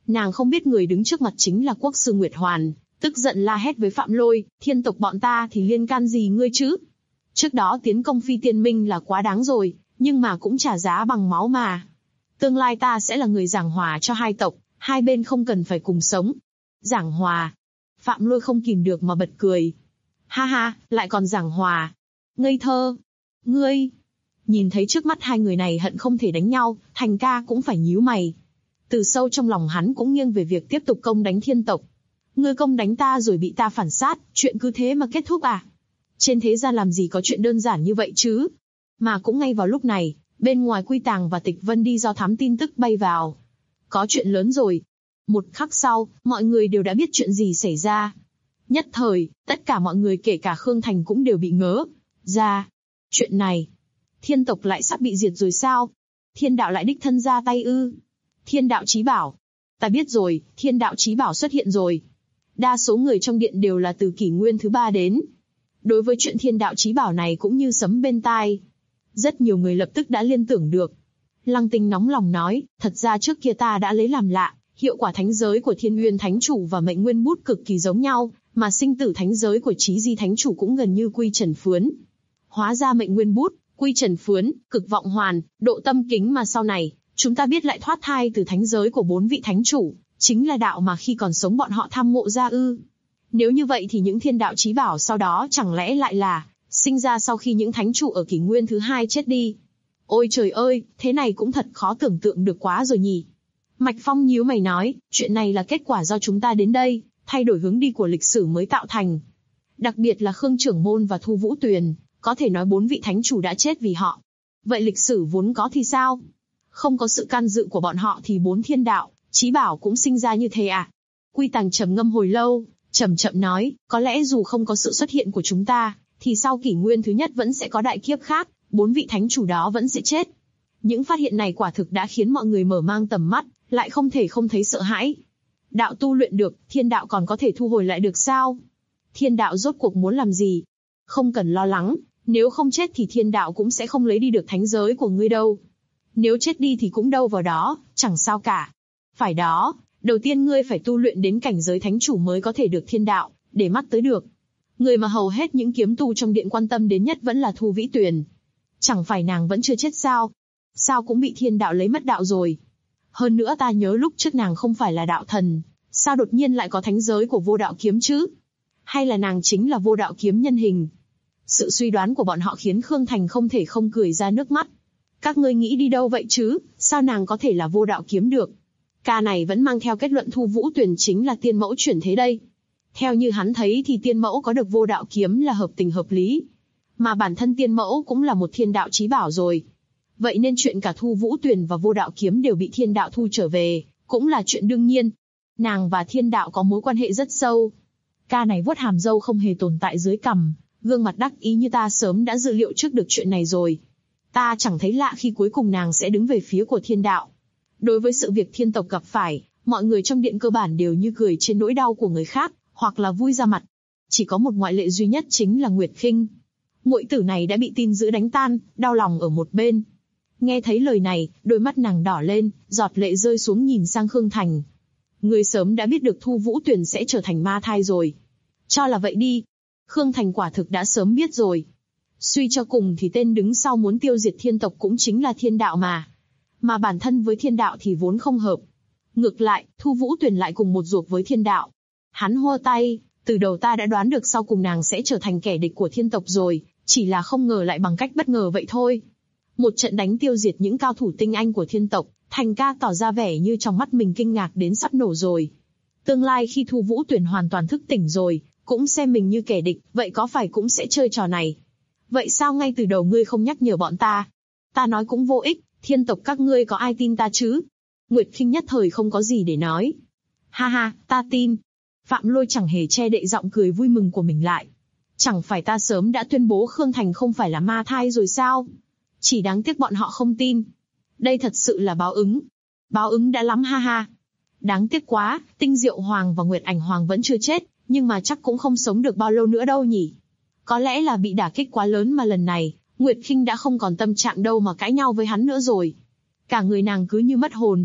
Nàng không biết người đứng trước mặt chính là quốc sư Nguyệt Hoàn, tức giận la hét với Phạm Lôi, thiên tộc bọn ta thì liên can gì ngươi chứ? Trước đó tiến công Phi Tiên Minh là quá đáng rồi, nhưng mà cũng trả giá bằng máu mà. Tương lai ta sẽ là người giảng hòa cho hai tộc, hai bên không cần phải cùng sống. Giảng hòa. Phạm Lôi không kìm được mà bật cười. Ha ha, lại còn giảng hòa. Ngây thơ. Ngươi. Nhìn thấy trước mắt hai người này hận không thể đánh nhau, Thành ca cũng phải nhíu mày. Từ sâu trong lòng hắn cũng nghiêng về việc tiếp tục công đánh thiên tộc. Ngươi công đánh ta rồi bị ta phản sát, chuyện cứ thế mà kết thúc à? Trên thế gian làm gì có chuyện đơn giản như vậy chứ? Mà cũng ngay vào lúc này, bên ngoài Quy Tàng và Tịch Vân đi do thám tin tức bay vào. Có chuyện lớn rồi. Một khắc sau, mọi người đều đã biết chuyện gì xảy ra. Nhất thời, tất cả mọi người kể cả Khương Thành cũng đều bị ngớ ra. Chuyện này, thiên tộc lại sắp bị diệt rồi sao? Thiên đạo lại đích thân ra tay ư? Thiên đạo chí bảo. Ta biết rồi, thiên đạo chí bảo xuất hiện rồi. Đa số người trong điện đều là từ kỷ nguyên thứ 3 đến. Đối với chuyện thiên đạo chí bảo này cũng như sấm bên tai. Rất nhiều người lập tức đã liên tưởng được. Lăng Tinh nóng lòng nói, thật ra trước kia ta đã lấy làm lạ, hiệu quả thánh giới của Thiên Uyên Thánh Chủ và Mệnh Nguyên Bút cực kỳ giống nhau, mà sinh tử thánh giới của Chí Di Thánh Chủ cũng gần như Quy Trần Phướn. Hóa ra Mệnh Nguyên Bút, Quy Trần Phướn, Cực Vọng Hoàn, Độ Tâm Kính mà sau này, chúng ta biết lại thoát thai từ thánh giới của 4 vị thánh chủ, chính là đạo mà khi còn sống bọn họ tham ngộ ra ư. Nếu như vậy thì những thiên đạo chí bảo sau đó chẳng lẽ lại là sinh ra sau khi những thánh chủ ở kỷ nguyên thứ 2 chết đi. Ôi trời ơi, thế này cũng thật khó tưởng tượng được quá rồi nhỉ. Mạch Phong nhíu mày nói, chuyện này là kết quả do chúng ta đến đây, thay đổi hướng đi của lịch sử mới tạo thành. Đặc biệt là Khương Trưởng Môn và Thu Vũ Tuyền, có thể nói 4 vị thánh chủ đã chết vì họ. Vậy lịch sử vốn có thì sao? Không có sự can dự của bọn họ thì 4 thiên đạo, chí bảo cũng sinh ra như thế à? Quy Tàng trầm ngâm hồi lâu, chậm chậm nói, có lẽ dù không có sự xuất hiện của chúng ta, thì sau kỷ nguyên thứ nhất vẫn sẽ có đại kiếp khác, 4 vị thánh chủ đó vẫn sẽ chết. Những phát hiện này quả thực đã khiến mọi người mở mang tầm mắt, lại không thể không thấy sợ hãi. Đạo tu luyện được, thiên đạo còn có thể thu hồi lại được sao? Thiên đạo rốt cuộc muốn làm gì? Không cần lo lắng, nếu không chết thì thiên đạo cũng sẽ không lấy đi được thánh giới của ngươi đâu. Nếu chết đi thì cũng đâu vào đó, chẳng sao cả. Phải đó, đầu tiên ngươi phải tu luyện đến cảnh giới thánh chủ mới có thể được thiên đạo, để mắt tới được. Người mà hầu hết những kiếm tu trong điện quan tâm đến nhất vẫn là Thu Vĩ Tuyền. Chẳng phải nàng vẫn chưa chết sao? Sao cũng bị thiên đạo lấy mất đạo rồi. Hơn nữa ta nhớ lúc trước nàng không phải là đạo thần, sao đột nhiên lại có thánh giới của vô đạo kiếm chứ? Hay là nàng chính là vô đạo kiếm nhân hình? Sự suy đoán của bọn họ khiến Khương Thành không thể không cười ra nước mắt. Các ngươi nghĩ đi đâu vậy chứ, sao nàng có thể là vô đạo kiếm được? Ca này vẫn mang theo kết luận Thu Vũ Tuyền chính là tiên mẫu chuyển thế đây. Theo như hắn thấy thì tiên mẫu có được vô đạo kiếm là hợp tình hợp lý. Mà bản thân tiên mẫu cũng là một thiên đạo chí bảo rồi. Vậy nên chuyện cả Thu Vũ Tuyền và vô đạo kiếm đều bị thiên đạo thu trở về, cũng là chuyện đương nhiên. Nàng và thiên đạo có mối quan hệ rất sâu. Ca này vuốt hàm râu không hề tồn tại dưới cằm, gương mặt đắc ý như ta sớm đã dự liệu trước được chuyện này rồi. Ta chẳng thấy lạ khi cuối cùng nàng sẽ đứng về phía của thiên đạo. Đối với sự việc thiên tộc gặp phải, mọi người trong điện cơ bản đều như cười trên nỗi đau của người khác, hoặc là vui ra mặt. Chỉ có một ngoại lệ duy nhất chính là Nguyệt Khinh. Muội tử này đã bị tin dữ đánh tan, đau lòng ở một bên. Nghe thấy lời này, đôi mắt nàng đỏ lên, giọt lệ rơi xuống nhìn sang Khương Thành. Người sớm đã biết được Thu Vũ Tuyền sẽ trở thành ma thai rồi. Cho là vậy đi. Khương Thành quả thực đã sớm biết rồi. Suy cho cùng thì tên đứng sau muốn tiêu diệt thiên tộc cũng chính là thiên đạo mà. Mà bản thân với thiên đạo thì vốn không hợp. Ngược lại, Thu Vũ Tuyền lại cùng một ruột với thiên đạo. Hắn hô tay, từ đầu ta đã đoán được sau cùng nàng sẽ trở thành kẻ địch của thiên tộc rồi, chỉ là không ngờ lại bằng cách bất ngờ vậy thôi. Một trận đánh tiêu diệt những cao thủ tinh anh của thiên tộc, Thành ca tỏ ra vẻ như trong mắt mình kinh ngạc đến sắp nổ rồi. Tương lai khi Thu Vũ Tuyền hoàn toàn thức tỉnh rồi, cũng xem mình như kẻ địch, vậy có phải cũng sẽ chơi trò này? Vậy sao ngay từ đầu ngươi không nhắc nhở bọn ta? Ta nói cũng vô ích, thiên tộc các ngươi có ai tin ta chứ? Nguyệt Khinh nhất thời không có gì để nói. Ha ha, ta tin. Phạm Lôi chẳng hề che đậy giọng cười vui mừng của mình lại. Chẳng phải ta sớm đã tuyên bố Khương Thành không phải là ma thai rồi sao? Chỉ đáng tiếc bọn họ không tin. Đây thật sự là báo ứng. Báo ứng đã lắm ha ha. Đáng tiếc quá, Tinh Diệu Hoàng và Nguyệt Ảnh Hoàng vẫn chưa chết, nhưng mà chắc cũng không sống được bao lâu nữa đâu nhỉ. Có lẽ là bị đả kích quá lớn mà lần này, Nguyệt Khinh đã không còn tâm trạng đâu mà cãi nhau với hắn nữa rồi. Cả người nàng cứ như mất hồn.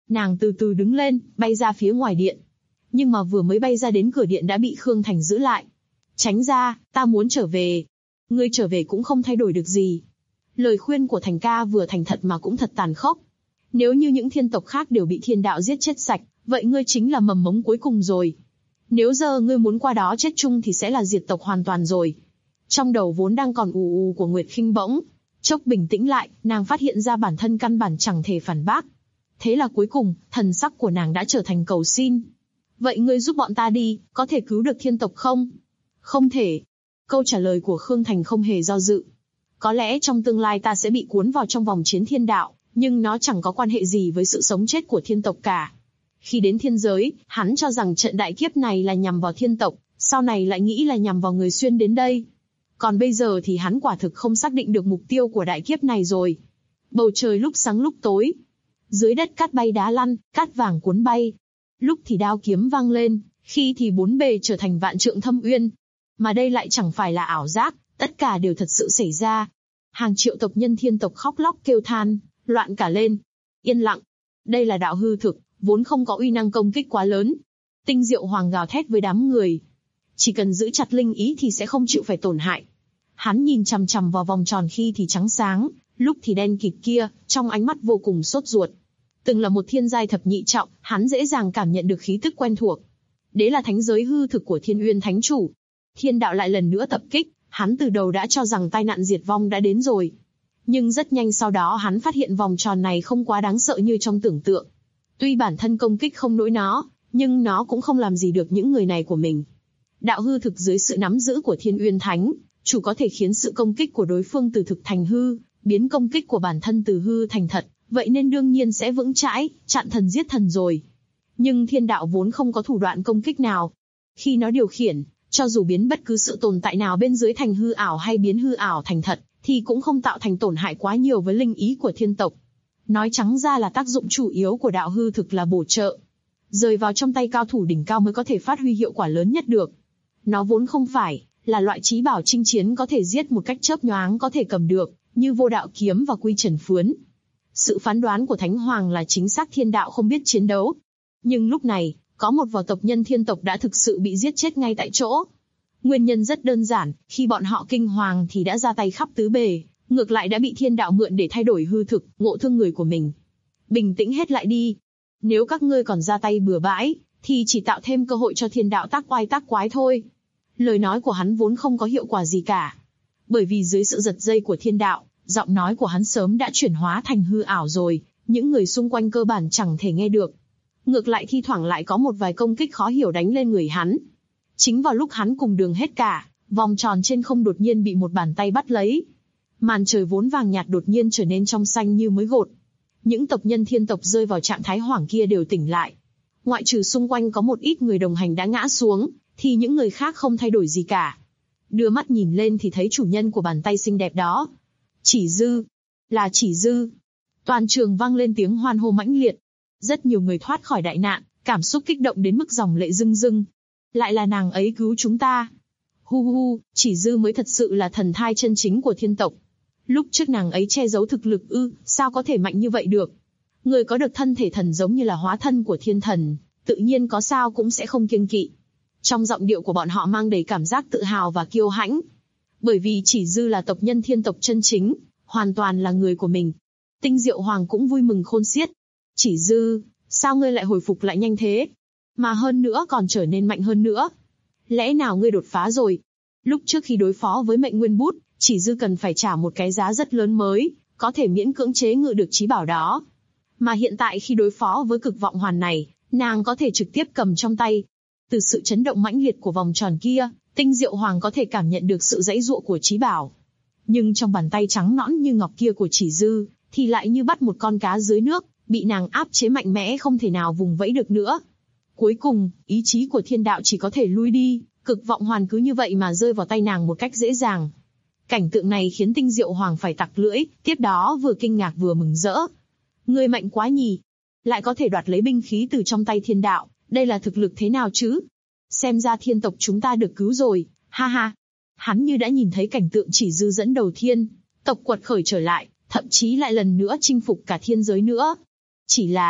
Nàng từ từ đứng lên, bay ra phía ngoài điện. Nhưng mà vừa mới bay ra đến cửa điện đã bị Khương Thành giữ lại. Tránh ra, ta muốn trở về. Ngươi trở về cũng không thay đổi được gì. Lời khuyên của Thành ca vừa thành thật mà cũng thật tàn khốc. Nếu như những thiên tộc khác đều bị thiên đạo giết chết sạch, vậy ngươi chính là mầm mống cuối cùng rồi. Nếu giờ ngươi muốn qua đó chết chung thì sẽ là diệt tộc hoàn toàn rồi. Trong đầu vốn đang còn ù ù của Nguyệt Khinh bỗng chốc bình tĩnh lại, nàng phát hiện ra bản thân căn bản chẳng thể phản bác. Thế là cuối cùng, thần sắc của nàng đã trở thành cầu xin. Vậy ngươi giúp bọn ta đi, có thể cứu được thiên tộc không? Không thể. Câu trả lời của Khương Thành không hề do dự. Có lẽ trong tương lai ta sẽ bị cuốn vào trong vòng chiến thiên đạo, nhưng nó chẳng có quan hệ gì với sự sống chết của thiên tộc cả. Khi đến thiên giới, hắn cho rằng trận đại kiếp này là nhằm vào thiên tộc, sau này lại nghĩ là nhằm vào người xuyên đến đây. Còn bây giờ thì hắn quả thực không xác định được mục tiêu của đại kiếp này rồi. Bầu trời lúc sáng lúc tối. Dưới đất cát bay đá lăn, cát vàng cuốn bay. Lúc thì đao kiếm vang lên, khi thì bốn bề trở thành vạn trượng thâm uyên. Mà đây lại chẳng phải là ảo giác, tất cả đều thật sự xảy ra. Hàng triệu tộc nhân thiên tộc khóc lóc kêu than, loạn cả lên. Yên lặng. Đây là đạo hư thực, vốn không có uy năng công kích quá lớn. Tinh Diệu Hoàng gào thét với đám người. Chỉ cần giữ chặt linh ý thì sẽ không chịu phải tổn hại. Hắn nhìn chằm chằm vào vòng tròn khi thì trắng sáng, lúc thì đen kịt kia, trong ánh mắt vô cùng sốt ruột. Từng là một thiên giai thập nhị trọng, hắn dễ dàng cảm nhận được khí tức quen thuộc. Đấy là thánh giới hư thực của Thiên Uyên Thánh Chủ. Thiên đạo lại lần nữa tập kích, hắn từ đầu đã cho rằng tai nạn diệt vong đã đến rồi. Nhưng rất nhanh sau đó hắn phát hiện vòng tròn này không quá đáng sợ như trong tưởng tượng. Tuy bản thân công kích không nổi nó, nhưng nó cũng không làm gì được những người này của mình. Đạo hư thực dưới sự nắm giữ của Thiên Uyên Thánh Chủ có thể khiến sự công kích của đối phương từ thực thành hư, biến công kích của bản thân từ hư thành thật, vậy nên đương nhiên sẽ vững chãi, chặn thần giết thần rồi. Nhưng thiên đạo vốn không có thủ đoạn công kích nào. Khi nó điều khiển, cho dù biến bất cứ sự tồn tại nào bên dưới thành hư ảo hay biến hư ảo thành thật, thì cũng không tạo thành tổn hại quá nhiều với linh ý của thiên tộc. Nói trắng ra là tác dụng chủ yếu của đạo hư thực là bổ trợ. Rời vào trong tay cao thủ đỉnh cao mới có thể phát huy hiệu quả lớn nhất được. Nó vốn không phải là loại chí bảo chinh chiến có thể giết một cách chớp nhoáng có thể cầm được, như Vô Đạo Kiếm và Quy Trần Phướn. Sự phán đoán của Thánh Hoàng là chính xác, thiên đạo không biết chiến đấu. Nhưng lúc này, có một vài tộc nhân thiên tộc đã thực sự bị giết chết ngay tại chỗ. Nguyên nhân rất đơn giản, khi bọn họ kinh hoàng thì đã ra tay khắp tứ bề, ngược lại đã bị thiên đạo mượn để thay đổi hư thực, ngộ thương người của mình. Bình tĩnh hết lại đi. Nếu các ngươi còn ra tay bừa bãi, thì chỉ tạo thêm cơ hội cho thiên đạo tác oai tác quái thôi. Lời nói của hắn vốn không có hiệu quả gì cả. Bởi vì dưới sự giật dây của thiên đạo, giọng nói của hắn sớm đã chuyển hóa thành hư ảo rồi, những người xung quanh cơ bản chẳng thể nghe được. Ngược lại thi thoảng lại có một vài công kích khó hiểu đánh lên người hắn. Chính vào lúc hắn cùng đường hết cả, vòng tròn trên không đột nhiên bị một bàn tay bắt lấy. Màn trời vốn vàng nhạt đột nhiên trở nên trong xanh như mới gột. Những tộc nhân thiên tộc rơi vào trạng thái hoảng kia đều tỉnh lại. Ngoại trừ xung quanh có một ít người đồng hành đã ngã xuống, thì những người khác không thay đổi gì cả. Đưa mắt nhìn lên thì thấy chủ nhân của bàn tay xinh đẹp đó. Chỉ Dư. Là Chỉ Dư. Toàn trường vang lên tiếng hoan hô mãnh liệt. Rất nhiều người thoát khỏi đại nạn, cảm xúc kích động đến mức dòng lệ rưng rưng. Lại là nàng ấy cứu chúng ta. Hu hu, Chỉ Dư mới thật sự là thần thai chân chính của thiên tộc. Lúc trước nàng ấy che giấu thực lực sao có thể mạnh như vậy được. Người có được thân thể thần giống như là hóa thân của thiên thần, tự nhiên có sao cũng sẽ không kiêng kỵ. Trong giọng điệu của bọn họ mang đầy cảm giác tự hào và kiêu hãnh. Bởi vì Chỉ Dư là tộc nhân thiên tộc chân chính, hoàn toàn là người của mình. Tinh Diệu Hoàng cũng vui mừng khôn xiết. Chỉ Dư, sao ngươi lại hồi phục lại nhanh thế? Mà hơn nữa còn trở nên mạnh hơn nữa. Lẽ nào ngươi đột phá rồi? Lúc trước khi đối phó với Mệnh Nguyên Bút, Chỉ Dư cần phải trả một cái giá rất lớn mới, có thể miễn cưỡng chế ngự được chí bảo đó. Mà hiện tại khi đối phó với Cực Vọng Hoàn này, nàng có thể trực tiếp cầm trong tay. Từ sự chấn động mãnh liệt của vòng tròn kia, Tinh Diệu Hoàng có thể cảm nhận được sự giãy giụa của chí bảo. Nhưng trong bàn tay trắng nõn như ngọc kia của Chỉ Dư, thì lại như bắt một con cá dưới nước, bị nàng áp chế mạnh mẽ không thể nào vùng vẫy được nữa. Cuối cùng, ý chí của thiên đạo chỉ có thể lui đi, Cực Vọng Hoàn cứ như vậy mà rơi vào tay nàng một cách dễ dàng. Cảnh tượng này khiến Tinh Diệu Hoàng phải tặc lưỡi, tiếp đó vừa kinh ngạc vừa mừng rỡ. Ngươi mạnh quá nhỉ, lại có thể đoạt lấy binh khí từ trong tay thiên đạo, đây là thực lực thế nào chứ? Xem ra thiên tộc chúng ta được cứu rồi, ha ha. Hắn như đã nhìn thấy cảnh tượng Chỉ Dư dẫn đầu thiên tộc quật khởi trở lại, thậm chí lại lần nữa chinh phục cả thiên giới nữa. Chỉ là,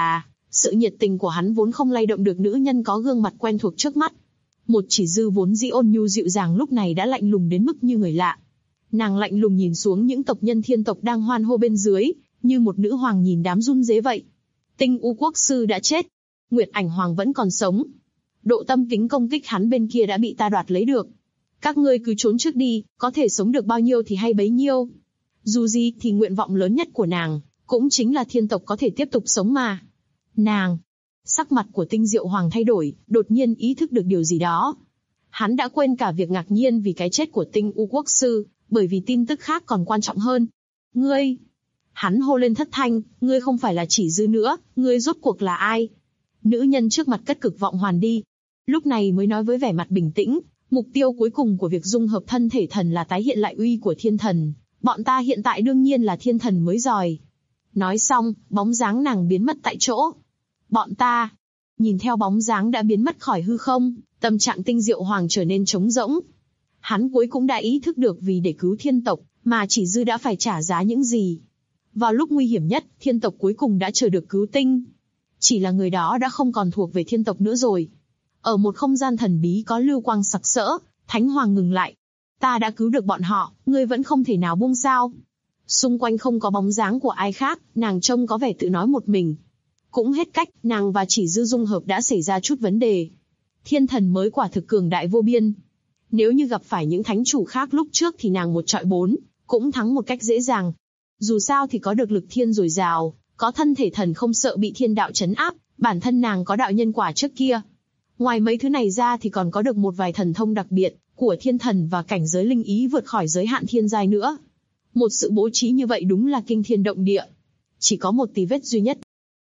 Sự nhiệt tình của hắn vốn không lay động được nữ nhân có gương mặt quen thuộc trước mắt. Một Chỉ Dư vốn dĩ ôn nhu dịu dàng lúc này đã lạnh lùng đến mức như người lạ. Nàng lạnh lùng nhìn xuống những tộc nhân thiên tộc đang hoan hô bên dưới, như một nữ hoàng nhìn đám run rế vậy. Tinh U Quốc Sư đã chết, Nguyệt Ảnh Hoàng vẫn còn sống. Độ tâm kính công kích hắn bên kia đã bị ta đoạt lấy được. Các ngươi cứ trốn trước đi, có thể sống được bao nhiêu thì hay bấy nhiêu. Dù gì thì nguyện vọng lớn nhất của nàng, cũng chính là thiên tộc có thể tiếp tục sống mà. Nàng, sắc mặt của Tinh Diệu Hoàng thay đổi, đột nhiên ý thức được điều gì đó. Hắn đã quên cả việc ngạc nhiên vì cái chết của Tinh U Quốc Sư, bởi vì tin tức khác còn quan trọng hơn. Ngươi! Hắn hô lên thất thanh, ngươi không phải là Chỉ Dư nữa, ngươi rốt cuộc là ai? Nữ nhân trước mặt cất cực vọng hoàn đi. Lúc này mới nói với vẻ mặt bình tĩnh, mục tiêu cuối cùng của việc dung hợp thân thể thần là tái hiện lại uy của thiên thần. Bọn ta hiện tại đương nhiên là thiên thần mới giỏi. Nói xong, bóng dáng nàng biến mất tại chỗ. Bọn ta, nhìn theo bóng dáng đã biến mất khỏi hư không, tâm trạng Tinh Diệu Hoàng trở nên trống rỗng. Hắn cuối cũng đã ý thức được vì để cứu thiên tộc, mà Chỉ Dư đã phải trả giá những gì. Vào lúc nguy hiểm nhất, thiên tộc cuối cùng đã chờ được cứu tinh. Chỉ là người đó đã không còn thuộc về thiên tộc nữa rồi. Ở một không gian thần bí có lưu quang sặc sỡ, Thánh Hoàng ngừng lại. Ta đã cứu được bọn họ, ngươi vẫn không thể nào buông sao? Xung quanh không có bóng dáng của ai khác, nàng trông có vẻ tự nói một mình. Cũng hết cách, nàng và Chỉ Dư dung hợp đã xảy ra chút vấn đề. Thiên thần mới quả thực cường đại vô biên. Nếu như gặp phải những thánh chủ khác lúc trước thì nàng 1-4, cũng thắng một cách dễ dàng. Dù sao thì có được lực thiên dồi dào, có thân thể thần không sợ bị thiên đạo trấn áp, bản thân nàng có đạo nhân quả trước kia. Ngoài mấy thứ này ra thì còn có được một vài thần thông đặc biệt của thiên thần và cảnh giới linh ý vượt khỏi giới hạn thiên giai nữa. Một sự bố trí như vậy đúng là kinh thiên động địa. Chỉ có một tí vết duy nhất.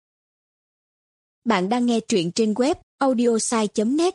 Bạn đang nghe truyện trên web audiosai.net.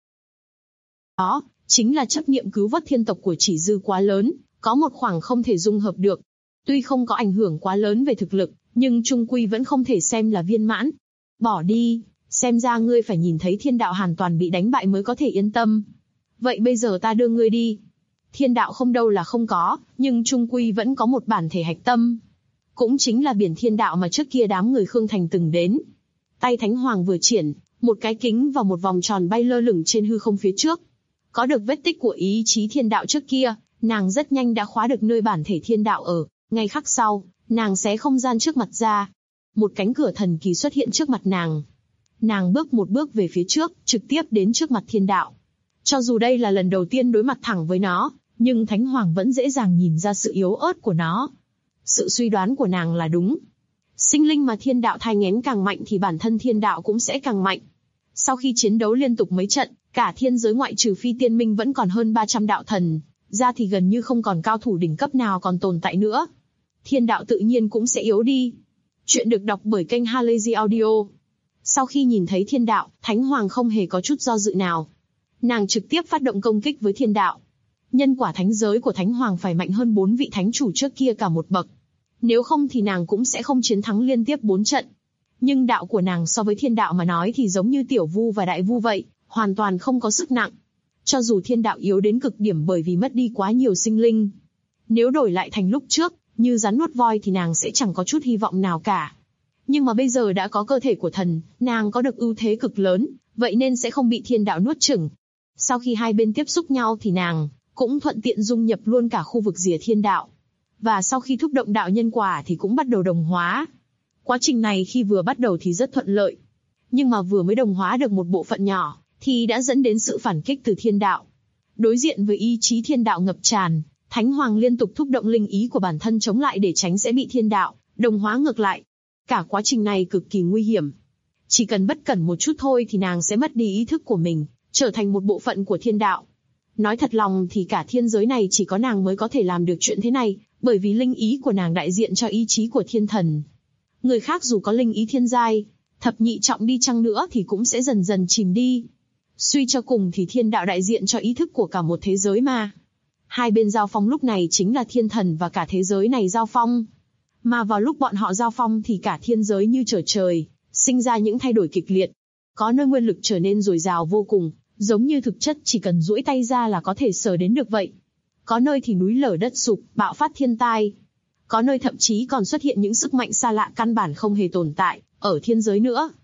Đó, chính là chấp niệm cứu vớt thiên tộc của Chỉ Dư quá lớn, có một khoảng không thể dung hợp được. Tuy không có ảnh hưởng quá lớn về thực lực, nhưng chung quy vẫn không thể xem là viên mãn. Bỏ đi, xem ra ngươi phải nhìn thấy thiên đạo hoàn toàn bị đánh bại mới có thể yên tâm. Vậy bây giờ ta đưa ngươi đi. Thiên đạo không đâu là không có, nhưng chung quy vẫn có một bản thể hạch tâm. Cũng chính là biển thiên đạo mà trước kia đám người Khương Thành từng đến. Tay Thánh Hoàng vừa triển, một cái kính và một vòng tròn bay lơ lửng trên hư không phía trước. Có được vết tích của ý chí thiên đạo trước kia, nàng rất nhanh đã khóa được nơi bản thể thiên đạo ở. Ngay khắc sau, nàng xé không gian trước mặt ra. Một cánh cửa thần kỳ xuất hiện trước mặt nàng. Nàng bước một bước về phía trước, trực tiếp đến trước mặt thiên đạo. Cho dù đây là lần đầu tiên đối mặt thẳng với nó, nhưng Thánh Hoàng vẫn dễ dàng nhìn ra sự yếu ớt của nó. Sự suy đoán của nàng là đúng. Sinh linh mà thiên đạo thai nghén càng mạnh thì bản thân thiên đạo cũng sẽ càng mạnh. Sau khi chiến đấu liên tục mấy trận, cả thiên giới ngoại trừ Phi Tiên Minh vẫn còn hơn 300 đạo thần, ra thì gần như không còn cao thủ đỉnh cấp nào còn tồn tại nữa. Thiên đạo tự nhiên cũng sẽ yếu đi. Chuyện được đọc bởi kênh Halazy Audio. Sau khi nhìn thấy thiên đạo, Thánh Hoàng không hề có chút do dự nào. Nàng trực tiếp phát động công kích với thiên đạo. Nhân quả thánh giới của Thánh Hoàng phải mạnh hơn 4 vị thánh chủ trước kia cả một bậc. Nếu không thì nàng cũng sẽ không chiến thắng liên tiếp 4 trận. Nhưng đạo của nàng so với thiên đạo mà nói thì giống như tiểu vu và đại vu vậy, hoàn toàn không có sức nặng. Cho dù thiên đạo yếu đến cực điểm bởi vì mất đi quá nhiều sinh linh. Nếu đổi lại thành lúc trước, như rắn nuốt voi thì nàng sẽ chẳng có chút hy vọng nào cả. Nhưng mà bây giờ đã có cơ thể của thần, nàng có được ưu thế cực lớn, vậy nên sẽ không bị thiên đạo nuốt chửng. Sau khi hai bên tiếp xúc nhau thì nàng cũng thuận tiện dung nhập luôn cả khu vực rìa thiên đạo. Và sau khi thúc động đạo nhân quả thì cũng bắt đầu đồng hóa. Quá trình này khi vừa bắt đầu thì rất thuận lợi. Nhưng mà vừa mới đồng hóa được một bộ phận nhỏ, thì đã dẫn đến sự phản kích từ thiên đạo. Đối diện với ý chí thiên đạo ngập tràn, Thánh Hoàng liên tục thúc động linh ý của bản thân chống lại để tránh sẽ bị thiên đạo đồng hóa ngược lại. Cả quá trình này cực kỳ nguy hiểm. Chỉ cần bất cẩn một chút thôi thì nàng sẽ mất đi ý thức của mình, trở thành một bộ phận của thiên đạo. Nói thật lòng thì cả thiên giới này chỉ có nàng mới có thể làm được chuyện thế này, bởi vì linh ý của nàng đại diện cho ý chí của thiên thần. Người khác dù có linh ý thiên giai, thập nhị trọng đi chăng nữa thì cũng sẽ dần dần chìm đi. Suy cho cùng thì thiên đạo đại diện cho ý thức của cả một thế giới mà. Hai bên giao phong lúc này chính là thiên thần và cả thế giới này giao phong. Mà vào lúc bọn họ giao phong thì cả thiên giới như trở trời, sinh ra những thay đổi kịch liệt. Có nơi nguyên lực trở nên dồi dào vô cùng, giống như thực chất chỉ cần duỗi tay ra là có thể sờ đến được vậy. Có nơi thì núi lở đất sụp, bạo phát thiên tai. Có nơi thậm chí còn xuất hiện những sức mạnh xa lạ căn bản không hề tồn tại ở thiên giới nữa.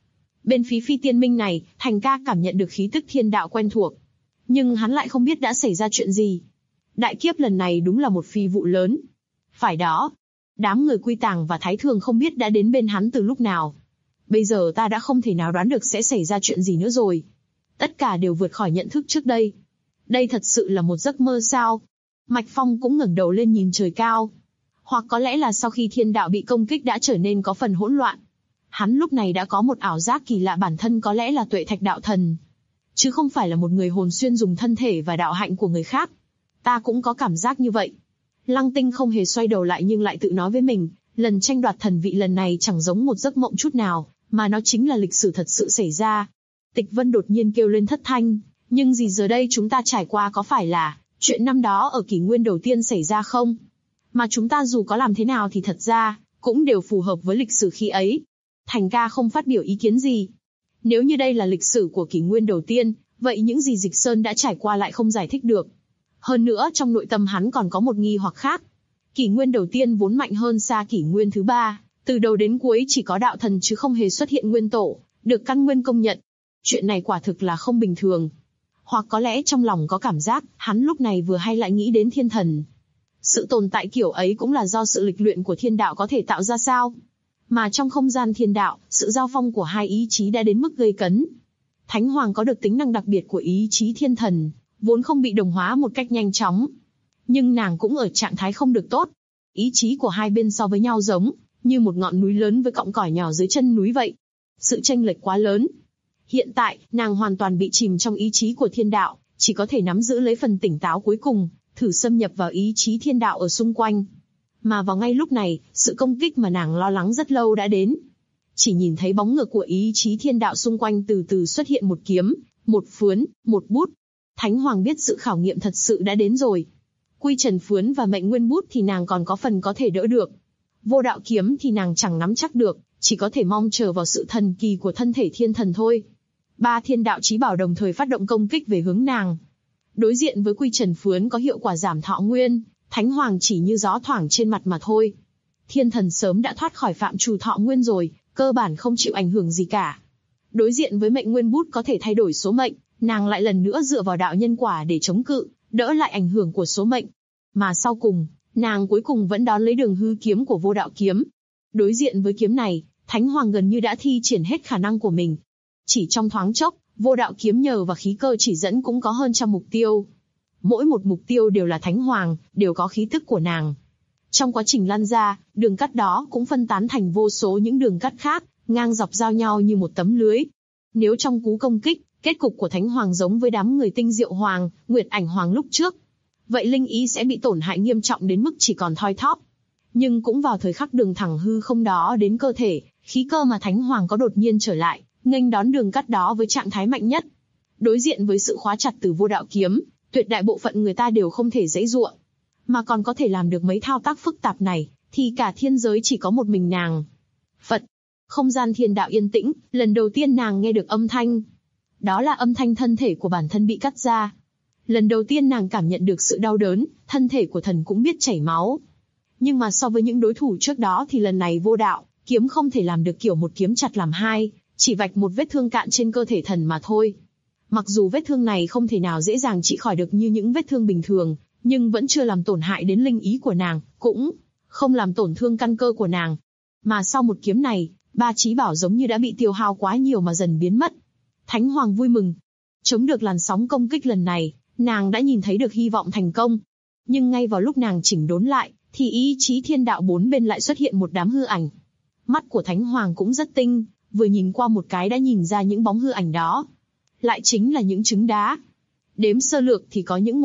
Bên phía Phi Tiên Minh này, Thành ca cảm nhận được khí tức thiên đạo quen thuộc. Nhưng hắn lại không biết đã xảy ra chuyện gì. Đại kiếp lần này đúng là một phi vụ lớn. Phải đó. Đám người Quy Tàng và Thái Thường không biết đã đến bên hắn từ lúc nào. Bây giờ ta đã không thể nào đoán được sẽ xảy ra chuyện gì nữa rồi. Tất cả đều vượt khỏi nhận thức trước đây. Đây thật sự là một giấc mơ sao? Mạch Phong cũng ngẩng đầu lên nhìn trời cao. Hoặc có lẽ là sau khi thiên đạo bị công kích đã trở nên có phần hỗn loạn. Hắn lúc này đã có một ảo giác kỳ lạ, bản thân có lẽ là tuệ thạch đạo thần. Chứ không phải là một người hồn xuyên dùng thân thể và đạo hạnh của người khác. Ta cũng có cảm giác như vậy. Lăng Tinh không hề xoay đầu lại nhưng lại tự nói với mình, lần tranh đoạt thần vị lần này chẳng giống một giấc mộng chút nào, mà nó chính là lịch sử thật sự xảy ra. Tịch Vân đột nhiên kêu lên thất thanh, nhưng gì giờ đây chúng ta trải qua có phải là chuyện năm đó ở kỷ nguyên đầu tiên xảy ra không? Mà chúng ta dù có làm thế nào thì thật ra cũng đều phù hợp với lịch sử khi ấy. Thành ca không phát biểu ý kiến gì. Nếu như đây là lịch sử của kỷ nguyên đầu tiên, vậy những gì Dịch Sơn đã trải qua lại không giải thích được. Hơn nữa trong nội tâm hắn còn có một nghi hoặc khác. Kỷ nguyên đầu tiên vốn mạnh hơn xa kỷ nguyên thứ ba, từ đầu đến cuối chỉ có đạo thần chứ không hề xuất hiện nguyên tổ, được căn nguyên công nhận. Chuyện này quả thực là không bình thường. Hoặc có lẽ trong lòng có cảm giác, hắn lúc này vừa hay lại nghĩ đến thiên thần. Sự tồn tại kiểu ấy cũng là do sự lịch luyện của thiên đạo có thể tạo ra sao? Mà trong không gian thiên đạo, sự giao phong của hai ý chí đã đến mức gây cấn. Thánh Hoàng có được tính năng đặc biệt của ý chí thiên thần, vốn không bị đồng hóa một cách nhanh chóng. Nhưng nàng cũng ở trạng thái không được tốt. Ý chí của hai bên so với nhau giống như một ngọn núi lớn với cọng cỏ nhỏ dưới chân núi vậy. Sự chênh lệch quá lớn. Hiện tại, nàng hoàn toàn bị chìm trong ý chí của thiên đạo, chỉ có thể nắm giữ lấy phần tỉnh táo cuối cùng, thử xâm nhập vào ý chí thiên đạo ở xung quanh. Mà vào ngay lúc này, sự công kích mà nàng lo lắng rất lâu đã đến. Chỉ nhìn thấy bóng ngược của ý chí thiên đạo xung quanh từ từ xuất hiện một kiếm, một phướn, một bút. Thánh Hoàng biết sự khảo nghiệm thật sự đã đến rồi. Quy Trần phướn và mệnh nguyên bút thì nàng còn có phần có thể đỡ được. Vô đạo kiếm thì nàng chẳng nắm chắc được, chỉ có thể mong chờ vào sự thần kỳ của thân thể thiên thần thôi. Ba thiên đạo chí bảo đồng thời phát động công kích về hướng nàng. Đối diện với Quy Trần phướn có hiệu quả giảm thọ nguyên, Thánh Hoàng chỉ như gió thoảng trên mặt mà thôi. Thiên thần sớm đã thoát khỏi phạm trù thọ nguyên rồi, cơ bản không chịu ảnh hưởng gì cả. Đối diện với mệnh nguyên bút có thể thay đổi số mệnh, nàng lại lần nữa dựa vào đạo nhân quả để chống cự, đỡ lại ảnh hưởng của số mệnh. Mà sau cùng, nàng cuối cùng vẫn đón lấy đường hư kiếm của vô đạo kiếm. Đối diện với kiếm này, Thánh Hoàng gần như đã thi triển hết khả năng của mình. Chỉ trong thoáng chốc, vô đạo kiếm nhờ và khí cơ chỉ dẫn cũng có hơn trăm mục tiêu. Mỗi một mục tiêu đều là Thánh Hoàng, đều có khí tức của nàng. Trong quá trình lăn ra, đường cắt đó cũng phân tán thành vô số những đường cắt khác, ngang dọc giao nhau như một tấm lưới. Nếu trong cú công kích, kết cục của Thánh Hoàng giống với đám người Tinh Diệu Hoàng, Nguyệt Ảnh Hoàng lúc trước, vậy linh ý sẽ bị tổn hại nghiêm trọng đến mức chỉ còn thoi thóp. Nhưng cũng vào thời khắc đường thẳng hư không đó đến cơ thể, khí cơ mà Thánh Hoàng có đột nhiên trở lại, nghênh đón đường cắt đó với trạng thái mạnh nhất. Đối diện với sự khóa chặt từ vô đạo kiếm, tuyệt đại bộ phận người ta đều không thể giãy giụa, mà còn có thể làm được mấy thao tác phức tạp này, thì cả thiên giới chỉ có một mình nàng. Phật, không gian thiên đạo yên tĩnh, lần đầu tiên nàng nghe được âm thanh. Đó là âm thanh thân thể của bản thân bị cắt ra. Lần đầu tiên nàng cảm nhận được sự đau đớn, thân thể của thần cũng biết chảy máu. Nhưng mà so với những đối thủ trước đó thì lần này vô đạo kiếm không thể làm được kiểu một kiếm chặt làm hai, chỉ vạch một vết thương cạn trên cơ thể thần mà thôi. Mặc dù vết thương này không thể nào dễ dàng trị khỏi được như những vết thương bình thường, nhưng vẫn chưa làm tổn hại đến linh ý của nàng, cũng không làm tổn thương căn cơ của nàng. Mà sau một kiếm này, ba chí bảo giống như đã bị tiêu hao quá nhiều mà dần biến mất. Thánh Hoàng vui mừng. Chống được làn sóng công kích lần này, nàng đã nhìn thấy được hy vọng thành công. Nhưng ngay vào lúc nàng chỉnh đốn lại, thì ý chí thiên đạo bốn bên lại xuất hiện một đám hư ảnh. Mắt của Thánh Hoàng cũng rất tinh, vừa nhìn qua một cái đã nhìn ra những bóng hư ảnh đó. Lại chính là những trứng đá. Đếm sơ lược thì có những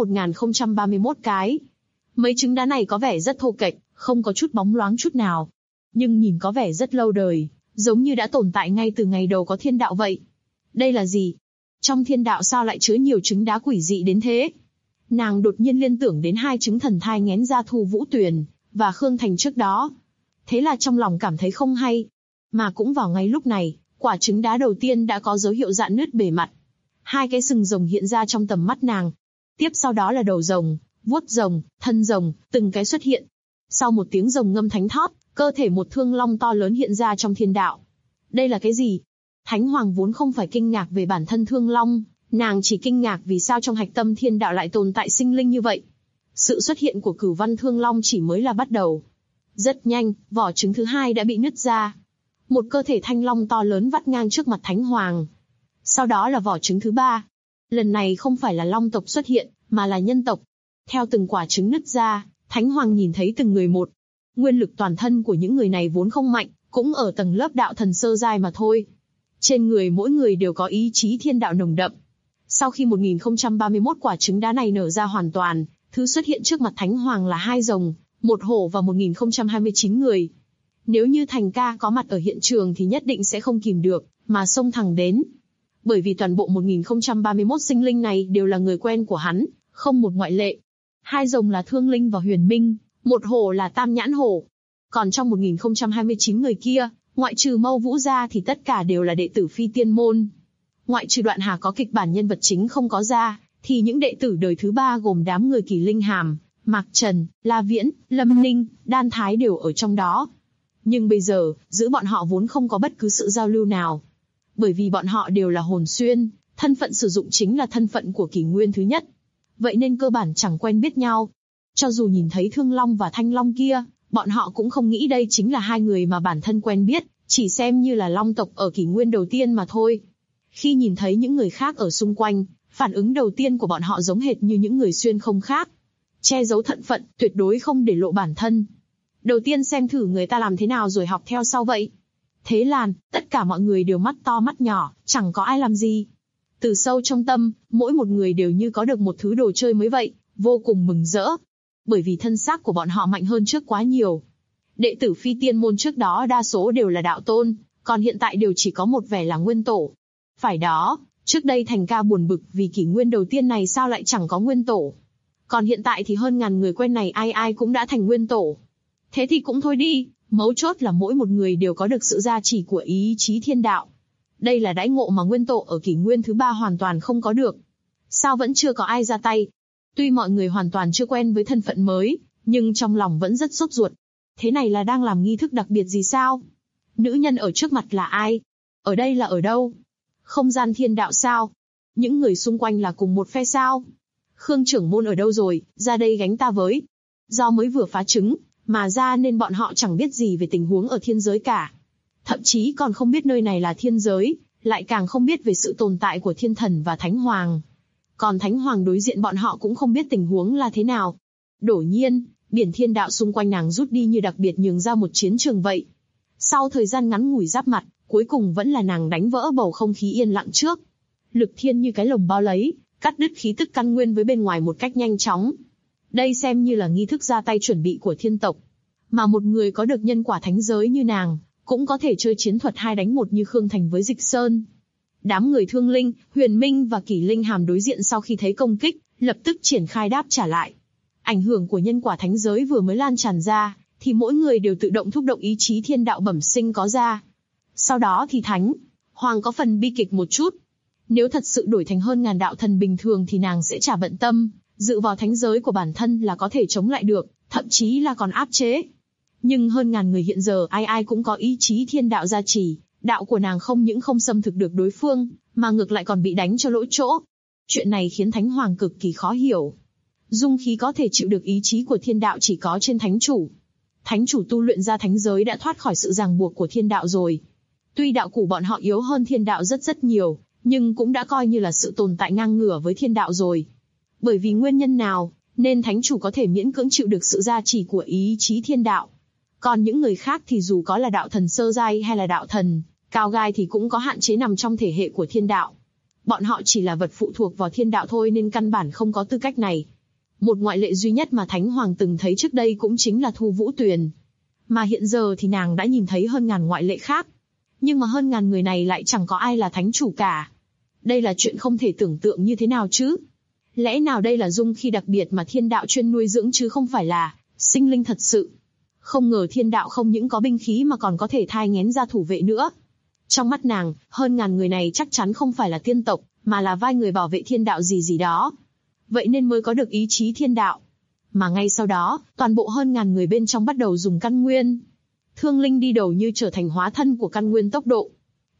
1031 cái. Mấy trứng đá này có vẻ rất thô kệch, không có chút bóng loáng chút nào. Nhưng nhìn có vẻ rất lâu đời, giống như đã tồn tại ngay từ ngày đầu có thiên đạo vậy. Đây là gì? Trong thiên đạo sao lại chứa nhiều trứng đá quỷ dị đến thế? Nàng đột nhiên liên tưởng đến hai trứng thần thai nghén ra Thu Vũ Tuyền và Khương Thành trước đó. Thế là trong lòng cảm thấy không hay. Mà cũng vào ngay lúc này, quả trứng đá đầu tiên đã có dấu hiệu rạn nứt bề mặt. Hai cái sừng rồng hiện ra trong tầm mắt nàng. Tiếp sau đó là đầu rồng, vuốt rồng, thân rồng, từng cái xuất hiện. Sau một tiếng rồng ngâm thánh thót, cơ thể một thương long to lớn hiện ra trong thiên đạo. Đây là cái gì? Thánh Hoàng vốn không phải kinh ngạc về bản thân Thương Long, nàng chỉ kinh ngạc vì sao trong hạch tâm thiên đạo lại tồn tại sinh linh như vậy. Sự xuất hiện của Cửu Văn Thương Long chỉ mới là bắt đầu. Rất nhanh, vỏ trứng thứ hai đã bị nứt ra. Một cơ thể thanh long to lớn vắt ngang trước mặt Thánh Hoàng. Sau đó là vỏ trứng thứ ba. Lần này không phải là long tộc xuất hiện, mà là nhân tộc. Theo từng quả trứng nứt ra, Thánh Hoàng nhìn thấy từng người một. Nguyên lực toàn thân của những người này vốn không mạnh, cũng ở tầng lớp đạo thần sơ giai mà thôi. Trên người mỗi người đều có ý chí thiên đạo nồng đậm. Sau khi 1031 quả trứng đá này nở ra hoàn toàn, thứ xuất hiện trước mặt Thánh Hoàng là 2 rồng, 1 hổ và 1029 người. Nếu như Thành ca có mặt ở hiện trường thì nhất định sẽ không kìm được, mà xông thẳng đến. Bởi vì toàn bộ 1031 sinh linh này đều là người quen của hắn, không một ngoại lệ. 2 rồng là Thương Linh và Huyền Minh, 1 hổ là Tam Nhãn Hổ. Còn trong 1029 người kia, ngoại trừ Mâu Vũ ra thì tất cả đều là đệ tử Phi Tiên Môn. Ngoại trừ Đoạn Hà có kịch bản nhân vật chính không có ra, thì những đệ tử đời thứ 3 gồm đám người Kỳ Linh Hàm, Mạc Trần, La Viễn, Lâm Ninh, Đan Thái đều ở trong đó. Nhưng bây giờ, giữa bọn họ vốn không có bất cứ sự giao lưu nào. Bởi vì bọn họ đều là hồn xuyên, thân phận sử dụng chính là thân phận của kỷ nguyên thứ nhất. Vậy nên cơ bản chẳng quen biết nhau. Cho dù nhìn thấy Thương Long và Thanh Long kia, bọn họ cũng không nghĩ đây chính là 2 người mà bản thân quen biết, chỉ xem như là long tộc ở kỷ nguyên đầu tiên mà thôi. Khi nhìn thấy những người khác ở xung quanh, phản ứng đầu tiên của bọn họ giống hệt như những người xuyên không khác. Che giấu thân phận, tuyệt đối không để lộ bản thân. Đầu tiên xem thử người ta làm thế nào rồi học theo sau vậy. Thế là, tất cả mọi người đều mắt to mắt nhỏ, chẳng có ai làm gì. Từ sâu trong tâm, mỗi một người đều như có được một thứ đồ chơi mới vậy, vô cùng mừng rỡ. Bởi vì thân xác của bọn họ mạnh hơn trước quá nhiều. Đệ tử Phi Tiên Môn trước đó đa số đều là đạo tôn, còn hiện tại đều chỉ có một vẻ là nguyên tổ. Phải đó, trước đây Thành ca buồn bực vì kỷ nguyên đầu tiên này sao lại chẳng có nguyên tổ. Còn hiện tại thì hơn ngàn người quen này ai ai cũng đã thành nguyên tổ. Thế thì cũng thôi đi, mấu chốt là mỗi một người đều có được sự gia trì của ý chí thiên đạo. Đây là đãi ngộ mà nguyên tổ ở kỷ nguyên thứ 3 hoàn toàn không có được. Sao vẫn chưa có ai ra tay? Tuy mọi người hoàn toàn chưa quen với thân phận mới, nhưng trong lòng vẫn rất sốt ruột. Thế này là đang làm nghi thức đặc biệt gì sao? Nữ nhân ở trước mặt là ai? Ở đây là ở đâu? Không gian thiên đạo sao? Những người xung quanh là cùng một phe sao? Khương trưởng môn ở đâu rồi, ra đây gánh ta với. Do mới vừa phá trứng, mà ra nên bọn họ chẳng biết gì về tình huống ở thiên giới cả. Thậm chí còn không biết nơi này là thiên giới, lại càng không biết về sự tồn tại của thiên thần và thánh hoàng. Còn thánh hoàng đối diện bọn họ cũng không biết tình huống là thế nào. Đột nhiên, biển thiên đạo xung quanh nàng rút đi như đặc biệt nhường ra một chiến trường vậy. Sau thời gian ngắn ngủi giáp mặt, cuối cùng vẫn là nàng đánh vỡ bầu không khí yên lặng trước. Lực thiên như cái lồng bao lấy, cắt đứt khí tức căn nguyên với bên ngoài một cách nhanh chóng. Đây xem như là nghi thức ra tay chuẩn bị của thiên tộc. Mà một người có được nhân quả thánh giới như nàng, cũng có thể chơi chiến thuật 2 đánh 1 như Khương Thành với Dịch Sơn. Đám người Thương Linh, Huyền Minh và Kỷ Linh Hàm đối diện sau khi thấy công kích, lập tức triển khai đáp trả lại. Ảnh hưởng của nhân quả thánh giới vừa mới lan tràn ra, thì mỗi người đều tự động thúc động ý chí thiên đạo bẩm sinh có ra. Sau đó thì Thánh Hoàng có phần bi kịch một chút. Nếu thật sự đổi thành hơn ngàn đạo thần bình thường thì nàng sẽ chả bận tâm, dựa vào thánh giới của bản thân là có thể chống lại được, thậm chí là còn áp chế. Nhưng hơn ngàn người hiện giờ ai ai cũng có ý chí thiên đạo gia trì, đạo của nàng không những không xâm thực được đối phương, mà ngược lại còn bị đánh cho lỗ chỗ. Chuyện này khiến Thánh Hoàng cực kỳ khó hiểu. Dung khí có thể chịu được ý chí của thiên đạo chỉ có trên thánh chủ. Thánh chủ tu luyện ra thánh giới đã thoát khỏi sự ràng buộc của thiên đạo rồi. Tuy đạo của bọn họ yếu hơn thiên đạo rất nhiều, nhưng cũng đã coi như là sự tồn tại ngang ngửa với thiên đạo rồi. Bởi vì nguyên nhân nào, nên thánh chủ có thể miễn cưỡng chịu được sự gia trì của ý chí thiên đạo. Còn những người khác thì dù có là đạo thần sơ giai hay là đạo thần cao gai thì cũng có hạn chế nằm trong thể hệ của thiên đạo. Bọn họ chỉ là vật phụ thuộc vào thiên đạo thôi nên căn bản không có tư cách này. Một ngoại lệ duy nhất mà Thánh Hoàng từng thấy trước đây cũng chính là Thu Vũ Tuyền. Mà hiện giờ thì nàng đã nhìn thấy hơn ngàn ngoại lệ khác. Nhưng mà hơn ngàn người này lại chẳng có ai là thánh chủ cả. Đây là chuyện không thể tưởng tượng như thế nào chứ? Lẽ nào đây là dung khí đặc biệt mà thiên đạo chuyên nuôi dưỡng chứ không phải là sinh linh thật sự? Không ngờ thiên đạo không những có binh khí mà còn có thể thai nghén ra thủ vệ nữa. Trong mắt nàng, hơn ngàn người này chắc chắn không phải là tiên tộc, mà là vai người bảo vệ thiên đạo gì đó. Vậy nên mới có được ý chí thiên đạo. Mà ngay sau đó, toàn bộ hơn ngàn người bên trong bắt đầu dùng căn nguyên. Thương Linh đi đầu như trở thành hóa thân của căn nguyên tốc độ.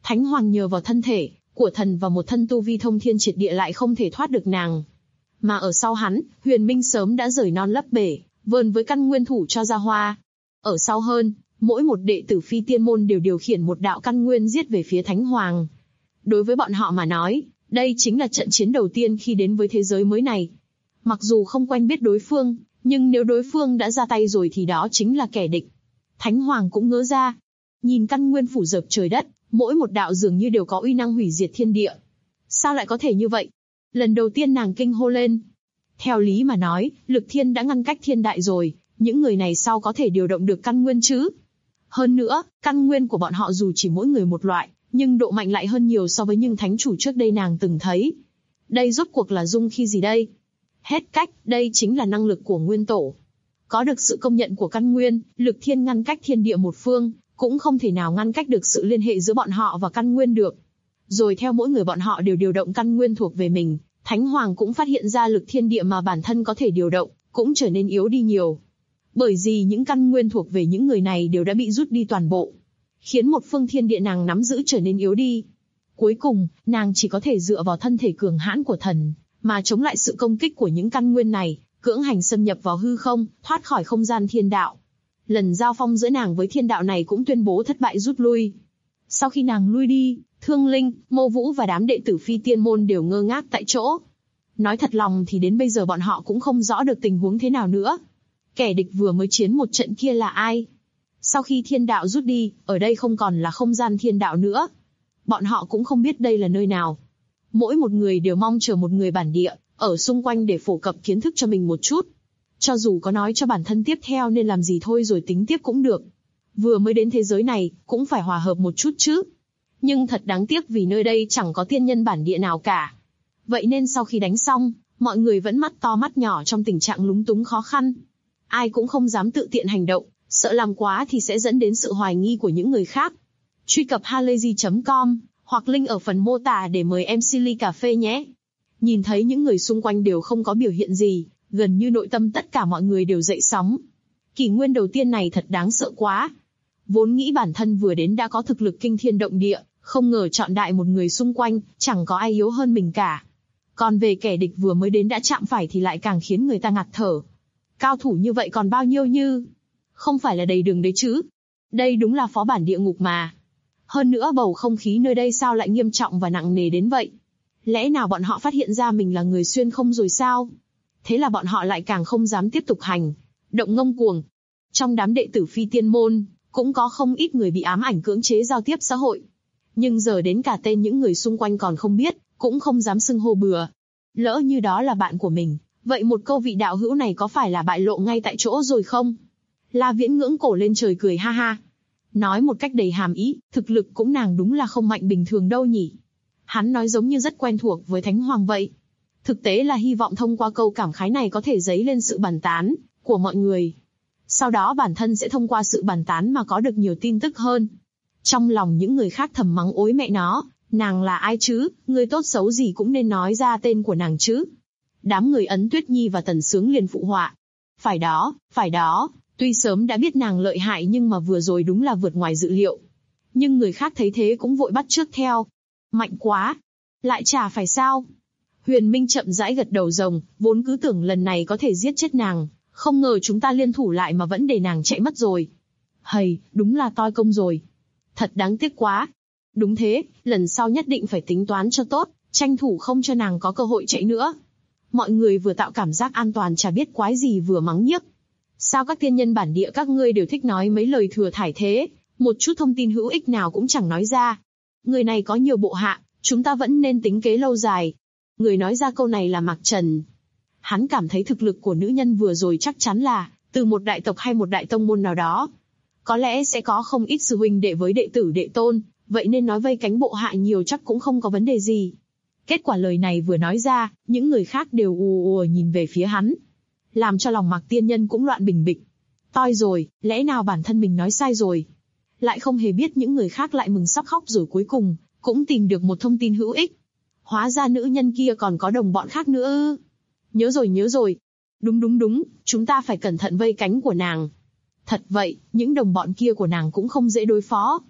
Thánh Hoàng nhờ vào thân thể của thần và một thân tu vi thông thiên triệt địa lại không thể thoát được nàng. Mà ở sau hắn, Huyền Minh sớm đã rời non lấp bể, vươn với căn nguyên thủ cho ra hoa. Ở sau hơn, mỗi một đệ tử phi tiên môn đều điều khiển một đạo căn nguyên giết về phía Thánh Hoàng. Đối với bọn họ mà nói, đây chính là trận chiến đầu tiên khi đến với thế giới mới này. Mặc dù không quen biết đối phương, nhưng nếu đối phương đã ra tay rồi thì đó chính là kẻ địch. Thánh Hoàng cũng ngỡ ra. Nhìn căn nguyên phủ dợp trời đất, mỗi một đạo dường như đều có uy năng hủy diệt thiên địa. Sao lại có thể như vậy? Lần đầu tiên nàng kinh hô lên. Theo lý mà nói, lực thiên đã ngăn cách thiên đại rồi, những người này sao có thể điều động được căn nguyên chứ? Hơn nữa, căn nguyên của bọn họ dù chỉ mỗi người một loại, nhưng độ mạnh lại hơn nhiều so với những thánh chủ trước đây nàng từng thấy. Đây rốt cuộc là dung khi gì đây? Hết cách, đây chính là năng lực của nguyên tổ. Có được sự công nhận của căn nguyên, lực thiên ngăn cách thiên địa một phương, cũng không thể nào ngăn cách được sự liên hệ giữa bọn họ và căn nguyên được. Rồi theo mỗi người bọn họ đều điều động căn nguyên thuộc về mình, Thánh Hoàng cũng phát hiện ra lực thiên địa mà bản thân có thể điều động, cũng trở nên yếu đi nhiều. Bởi vì những căn nguyên thuộc về những người này đều đã bị rút đi toàn bộ, khiến một phương thiên địa nàng nắm giữ trở nên yếu đi. Cuối cùng, nàng chỉ có thể dựa vào thân thể cường hãn của thần, mà chống lại sự công kích của những căn nguyên này, cưỡng hành xâm nhập vào hư không, thoát khỏi không gian thiên đạo. Lần giao phong giữa nàng với thiên đạo này cũng tuyên bố thất bại rút lui. Sau khi nàng lui đi, Thương Linh, Mô Vũ và đám đệ tử phi tiên môn đều ngơ ngác tại chỗ. Nói thật lòng thì đến bây giờ bọn họ cũng không rõ được tình huống thế nào nữa. Kẻ địch vừa mới chiến một trận kia là ai? Sau khi thiên đạo rút đi, ở đây không còn là không gian thiên đạo nữa. Bọn họ cũng không biết đây là nơi nào. Mỗi một người đều mong chờ một người bản địa, ở xung quanh để phổ cập kiến thức cho mình một chút. Cho dù có nói cho bản thân tiếp theo nên làm gì thôi rồi tính tiếp cũng được. Vừa mới đến thế giới này, cũng phải hòa hợp một chút chứ. Nhưng thật đáng tiếc vì nơi đây chẳng có tiên nhân bản địa nào cả. Vậy nên sau khi đánh xong, mọi người vẫn mắt to mắt nhỏ trong tình trạng lúng túng khó khăn. Ai cũng không dám tự tiện hành động, sợ làm quá thì sẽ dẫn đến sự hoài nghi của những người khác. Truy cập halayzi.com hoặc link ở phần mô tả để mời MC ly cà phê nhé. Nhìn thấy những người xung quanh đều không có biểu hiện gì, gần như nội tâm tất cả mọi người đều dậy sóng. Kỷ nguyên đầu tiên này thật đáng sợ quá. Vốn nghĩ bản thân vừa đến đã có thực lực kinh thiên động địa, không ngờ chọn đại một người xung quanh, chẳng có ai yếu hơn mình cả. Còn về kẻ địch vừa mới đến đã chạm phải thì lại càng khiến người ta ngạt thở. Cao thủ như vậy còn bao nhiêu như? Không phải là đầy đường đấy chứ? Đây đúng là phó bản địa ngục mà. Hơn nữa bầu không khí nơi đây sao lại nghiêm trọng và nặng nề đến vậy? Lẽ nào bọn họ phát hiện ra mình là người xuyên không rồi sao? Thế là bọn họ lại càng không dám tiếp tục hành động ngông cuồng. Trong đám đệ tử phi tiên môn, cũng có không ít người bị ám ảnh cưỡng chế giao tiếp xã hội. Nhưng giờ đến cả tên những người xung quanh còn không biết, cũng không dám xưng hô bừa. Lỡ như đó là bạn của mình, vậy một câu vị đạo hữu này có phải là bại lộ ngay tại chỗ rồi không? La Viễn ngưỡng cổ lên trời cười ha ha. Nói một cách đầy hàm ý, thực lực cũng nàng đúng là không mạnh bình thường đâu nhỉ. Hắn nói giống như rất quen thuộc với Thánh Hoàng vậy. Thực tế là hy vọng thông qua câu cảm khái này có thể dấy lên sự bàn tán của mọi người. Sau đó bản thân sẽ thông qua sự bàn tán mà có được nhiều tin tức hơn. Trong lòng những người khác thầm mắng ối mẹ nó, nàng là ai chứ, người tốt xấu gì cũng nên nói ra tên của nàng chứ. Đám người Ấn Tuyết Nhi và Tần Sướng liền phụ họa. Phải đó, tuy sớm đã biết nàng lợi hại nhưng mà vừa rồi đúng là vượt ngoài dự liệu. Nhưng người khác thấy thế cũng vội bắt chước theo. Mạnh quá, lại chả phải sao. Huyền Minh chậm rãi gật đầu rồng, vốn cứ tưởng lần này có thể giết chết nàng, không ngờ chúng ta liên thủ lại mà vẫn để nàng chạy mất rồi. Hầy, đúng là toi công rồi. Thật đáng tiếc quá. Đúng thế, lần sau nhất định phải tính toán cho tốt, tranh thủ không cho nàng có cơ hội chạy nữa. Mọi người vừa tạo cảm giác an toàn chả biết quái gì vừa mắng nhiếc. Sao các tiên nhân bản địa các ngươi đều thích nói mấy lời thừa thải thế, một chút thông tin hữu ích nào cũng chẳng nói ra. Người này có nhiều bộ hạ, chúng ta vẫn nên tính kế lâu dài. Người nói ra câu này là Mạc Trần. Hắn cảm thấy thực lực của nữ nhân vừa rồi chắc chắn là từ một đại tộc hay một đại tông môn nào đó. Có lẽ sẽ có không ít sư huynh đệ với đệ tử đệ tôn, vậy nên nói vây cánh bộ hạ nhiều chắc cũng không có vấn đề gì. Kết quả lời này vừa nói ra, những người khác đều ùa nhìn về phía hắn. Làm cho lòng Mạc Tiên Nhân cũng loạn bình bịch. Toi rồi, lẽ nào bản thân mình nói sai rồi? Lại không hề biết những người khác lại mừng sắp khóc rồi cuối cùng, cũng tìm được một thông tin hữu ích. Hóa ra nữ nhân kia còn có đồng bọn khác nữa ư. Nhớ rồi. Đúng, chúng ta phải cẩn thận vây cánh của nàng. Thật vậy, những đồng bọn kia của nàng cũng không dễ đối phó.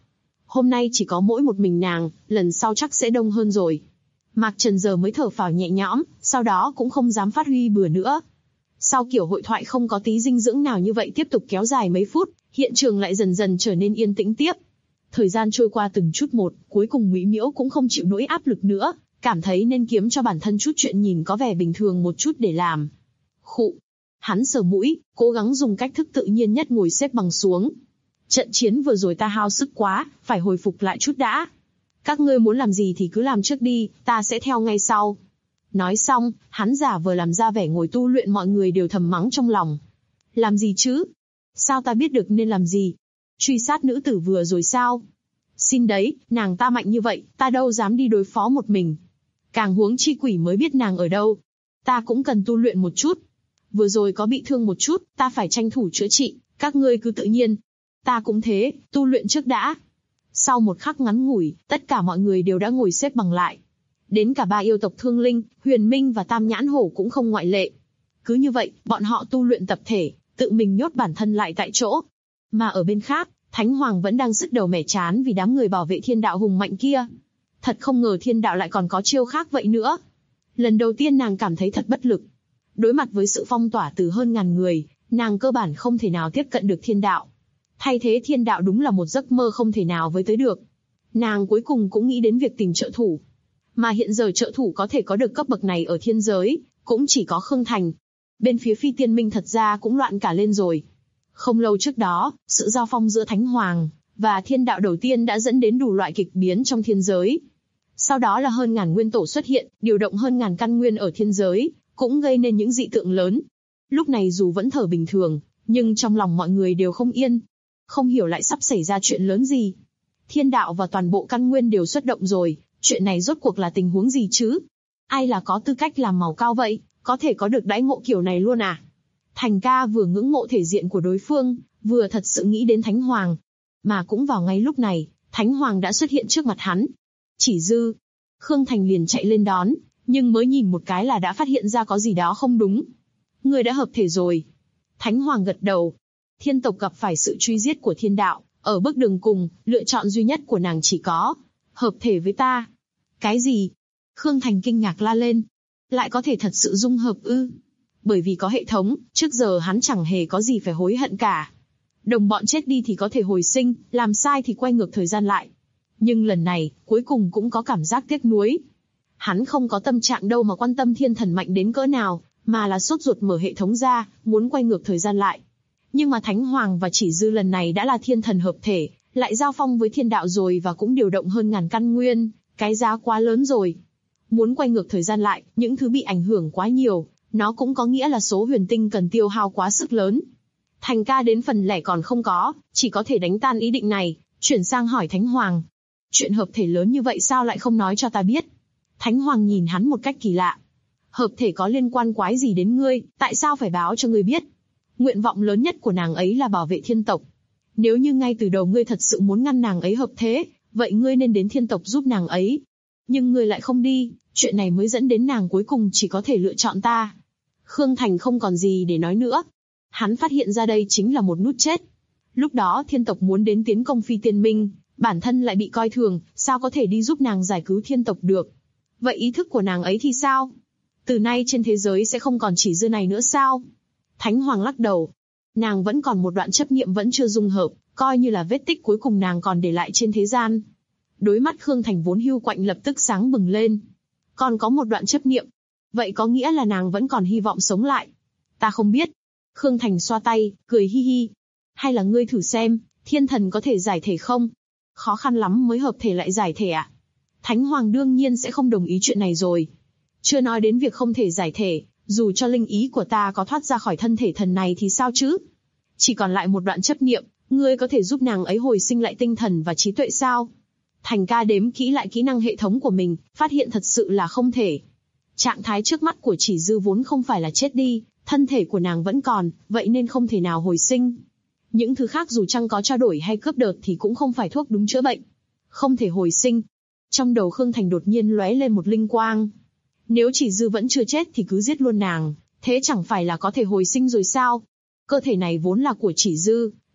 Hôm nay chỉ có mỗi một mình nàng, lần sau chắc sẽ đông hơn rồi. Mạc Trần giờ mới thở phào nhẹ nhõm, sau đó cũng không dám phát huy bừa nữa. Sau kiểu hội thoại không có tí dinh dưỡng nào như vậy tiếp tục kéo dài mấy phút, hiện trường lại dần dần trở nên yên tĩnh tiếp. Thời gian trôi qua từng chút một, cuối cùng Ngụy Miễu cũng không chịu nổi áp lực nữa, cảm thấy nên kiếm cho bản thân chút chuyện nhìn có vẻ bình thường một chút để làm. Khụ. Hắn sờ mũi, cố gắng dùng cách thức tự nhiên nhất ngồi xếp bằng xuống. Trận chiến vừa rồi ta hao sức quá, phải hồi phục lại chút đã. Các ngươi muốn làm gì thì cứ làm trước đi, ta sẽ theo ngay sau. Nói xong, hắn giả vờ làm ra vẻ ngồi tu luyện, mọi người đều thầm mắng trong lòng. Làm gì chứ? Sao ta biết được nên làm gì? Truy sát nữ tử vừa rồi sao? Xin đấy, nàng ta mạnh như vậy, ta đâu dám đi đối phó một mình. Càng huống chi quỷ mới biết nàng ở đâu. Ta cũng cần tu luyện một chút. Vừa rồi có bị thương một chút, ta phải tranh thủ chữa trị, các ngươi cứ tự nhiên. Ta cũng thế, tu luyện trước đã. Sau một khắc ngắn ngủi, tất cả mọi người đều đã ngồi xếp bằng lại. Đến cả ba yêu tộc Thương Linh, Huyền Minh và Tam Nhãn Hổ cũng không ngoại lệ. Cứ như vậy, bọn họ tu luyện tập thể, tự mình nhốt bản thân lại tại chỗ. Mà ở bên khác, Thánh Hoàng vẫn đang sứt đầu mẻ chán vì đám người bảo vệ thiên đạo hùng mạnh kia. Thật không ngờ thiên đạo lại còn có chiêu khác vậy nữa. Lần đầu tiên nàng cảm thấy thật bất lực. Đối mặt với sự phong tỏa từ hơn ngàn người, nàng cơ bản không thể nào tiếp cận được thiên đạo. Thay thế thiên đạo đúng là một giấc mơ không thể nào với tới được. Nàng cuối cùng cũng nghĩ đến việc tìm trợ thủ. Mà hiện giờ trợ thủ có thể có được cấp bậc này ở thiên giới, cũng chỉ có Khương Thành. Bên phía Phi Tiên Minh thật ra cũng loạn cả lên rồi. Không lâu trước đó, sự giao phong giữa Thánh Hoàng và thiên đạo đầu tiên đã dẫn đến đủ loại kịch biến trong thiên giới. Sau đó là hơn ngàn nguyên tổ xuất hiện, điều động hơn ngàn căn nguyên ở thiên giới, cũng gây nên những dị tượng lớn. Lúc này dù vẫn thở bình thường, nhưng trong lòng mọi người đều không yên. Không hiểu lại sắp xảy ra chuyện lớn gì. Thiên đạo và toàn bộ căn nguyên đều xuất động rồi, chuyện này rốt cuộc là tình huống gì chứ? Ai là có tư cách làm màu cao vậy, có thể có được đãi ngộ kiểu này luôn à? Thành ca vừa ngưỡng mộ thể diện của đối phương, vừa thật sự nghĩ đến Thánh Hoàng. Mà cũng vào ngay lúc này, Thánh Hoàng đã xuất hiện trước mặt hắn. Chỉ dư. Khương Thành liền chạy lên đón, nhưng mới nhìn một cái là đã phát hiện ra có gì đó không đúng. Người đã hợp thể rồi. Thánh Hoàng gật đầu. Thiên tộc gặp phải sự truy giết của thiên đạo, ở bước đường cùng, lựa chọn duy nhất của nàng chỉ có hợp thể với ta. Cái gì? Khương Thành kinh ngạc la lên. Lại có thể thật sự dung hợp ư? Bởi vì có hệ thống, trước giờ hắn chẳng hề có gì phải hối hận cả. Đồng bọn chết đi thì có thể hồi sinh, làm sai thì quay ngược thời gian lại. Nhưng lần này, cuối cùng cũng có cảm giác tiếc nuối. Hắn không có tâm trạng đâu mà quan tâm thiên thần mạnh đến cỡ nào, mà là sốt ruột mở hệ thống ra, muốn quay ngược thời gian lại. Nhưng mà Thánh Hoàng và Chỉ Dư lần này đã là thiên thần hợp thể, lại giao phong với thiên đạo rồi và cũng điều động hơn ngàn căn nguyên, cái giá quá lớn rồi. Muốn quay ngược thời gian lại, những thứ bị ảnh hưởng quá nhiều, nó cũng có nghĩa là số huyền tinh cần tiêu hao quá sức lớn. Thành ca đến phần lẻ còn không có, chỉ có thể đánh tan ý định này, chuyển sang hỏi Thánh Hoàng. Chuyện hợp thể lớn như vậy sao lại không nói cho ta biết? Thánh Hoàng nhìn hắn một cách kỳ lạ. Hợp thể có liên quan quái gì đến ngươi, tại sao phải báo cho ngươi biết? Nguyện vọng lớn nhất của nàng ấy là bảo vệ thiên tộc. Nếu như ngay từ đầu ngươi thật sự muốn ngăn nàng ấy hợp thế, vậy ngươi nên đến thiên tộc giúp nàng ấy. Nhưng ngươi lại không đi, chuyện này mới dẫn đến nàng cuối cùng chỉ có thể lựa chọn ta. Khương Thành không còn gì để nói nữa. Hắn phát hiện ra đây chính là một nút chết. Lúc đó thiên tộc muốn đến tiến công Phi Tiên Minh, bản thân lại bị coi thường, sao có thể đi giúp nàng giải cứu thiên tộc được? Vậy ý thức của nàng ấy thì sao? Từ nay trên thế giới sẽ không còn Chỉ Dư này nữa sao? Thánh Hoàng lắc đầu. Nàng vẫn còn một đoạn chấp niệm vẫn chưa dung hợp, coi như là vết tích cuối cùng nàng còn để lại trên thế gian. Đối mắt Khương Thành vốn hiu quạnh lập tức sáng bừng lên. Còn có một đoạn chấp niệm. Vậy có nghĩa là nàng vẫn còn hy vọng sống lại. Ta không biết. Khương Thành xoa tay, cười hi hi. Hay là ngươi thử xem, thiên thần có thể giải thể không? Khó khăn lắm mới hợp thể lại giải thể à? Thánh Hoàng đương nhiên sẽ không đồng ý chuyện này rồi. Chưa nói đến việc không thể giải thể, dù cho linh ý của ta có thoát ra khỏi thân thể thần này thì sao chứ? Chỉ còn lại một đoạn chấp niệm, ngươi có thể giúp nàng ấy hồi sinh lại tinh thần và trí tuệ sao? Thành ca đếm kỹ lại kỹ năng hệ thống của mình, phát hiện thật sự là không thể. Trạng thái trước mắt của Chỉ Dư vốn không phải là chết đi, thân thể của nàng vẫn còn, vậy nên không thể nào hồi sinh. Những thứ khác dù chăng có trao đổi hay cướp đợt thì cũng không phải thuốc đúng chữa bệnh. Không thể hồi sinh. Trong đầu Khương Thành đột nhiên lóe lên một linh quang. Nếu Chỉ Dư vẫn chưa chết thì cứ giết luôn nàng, thế chẳng phải là có thể hồi sinh rồi sao? Cơ thể này vốn là của Chỉ Dư,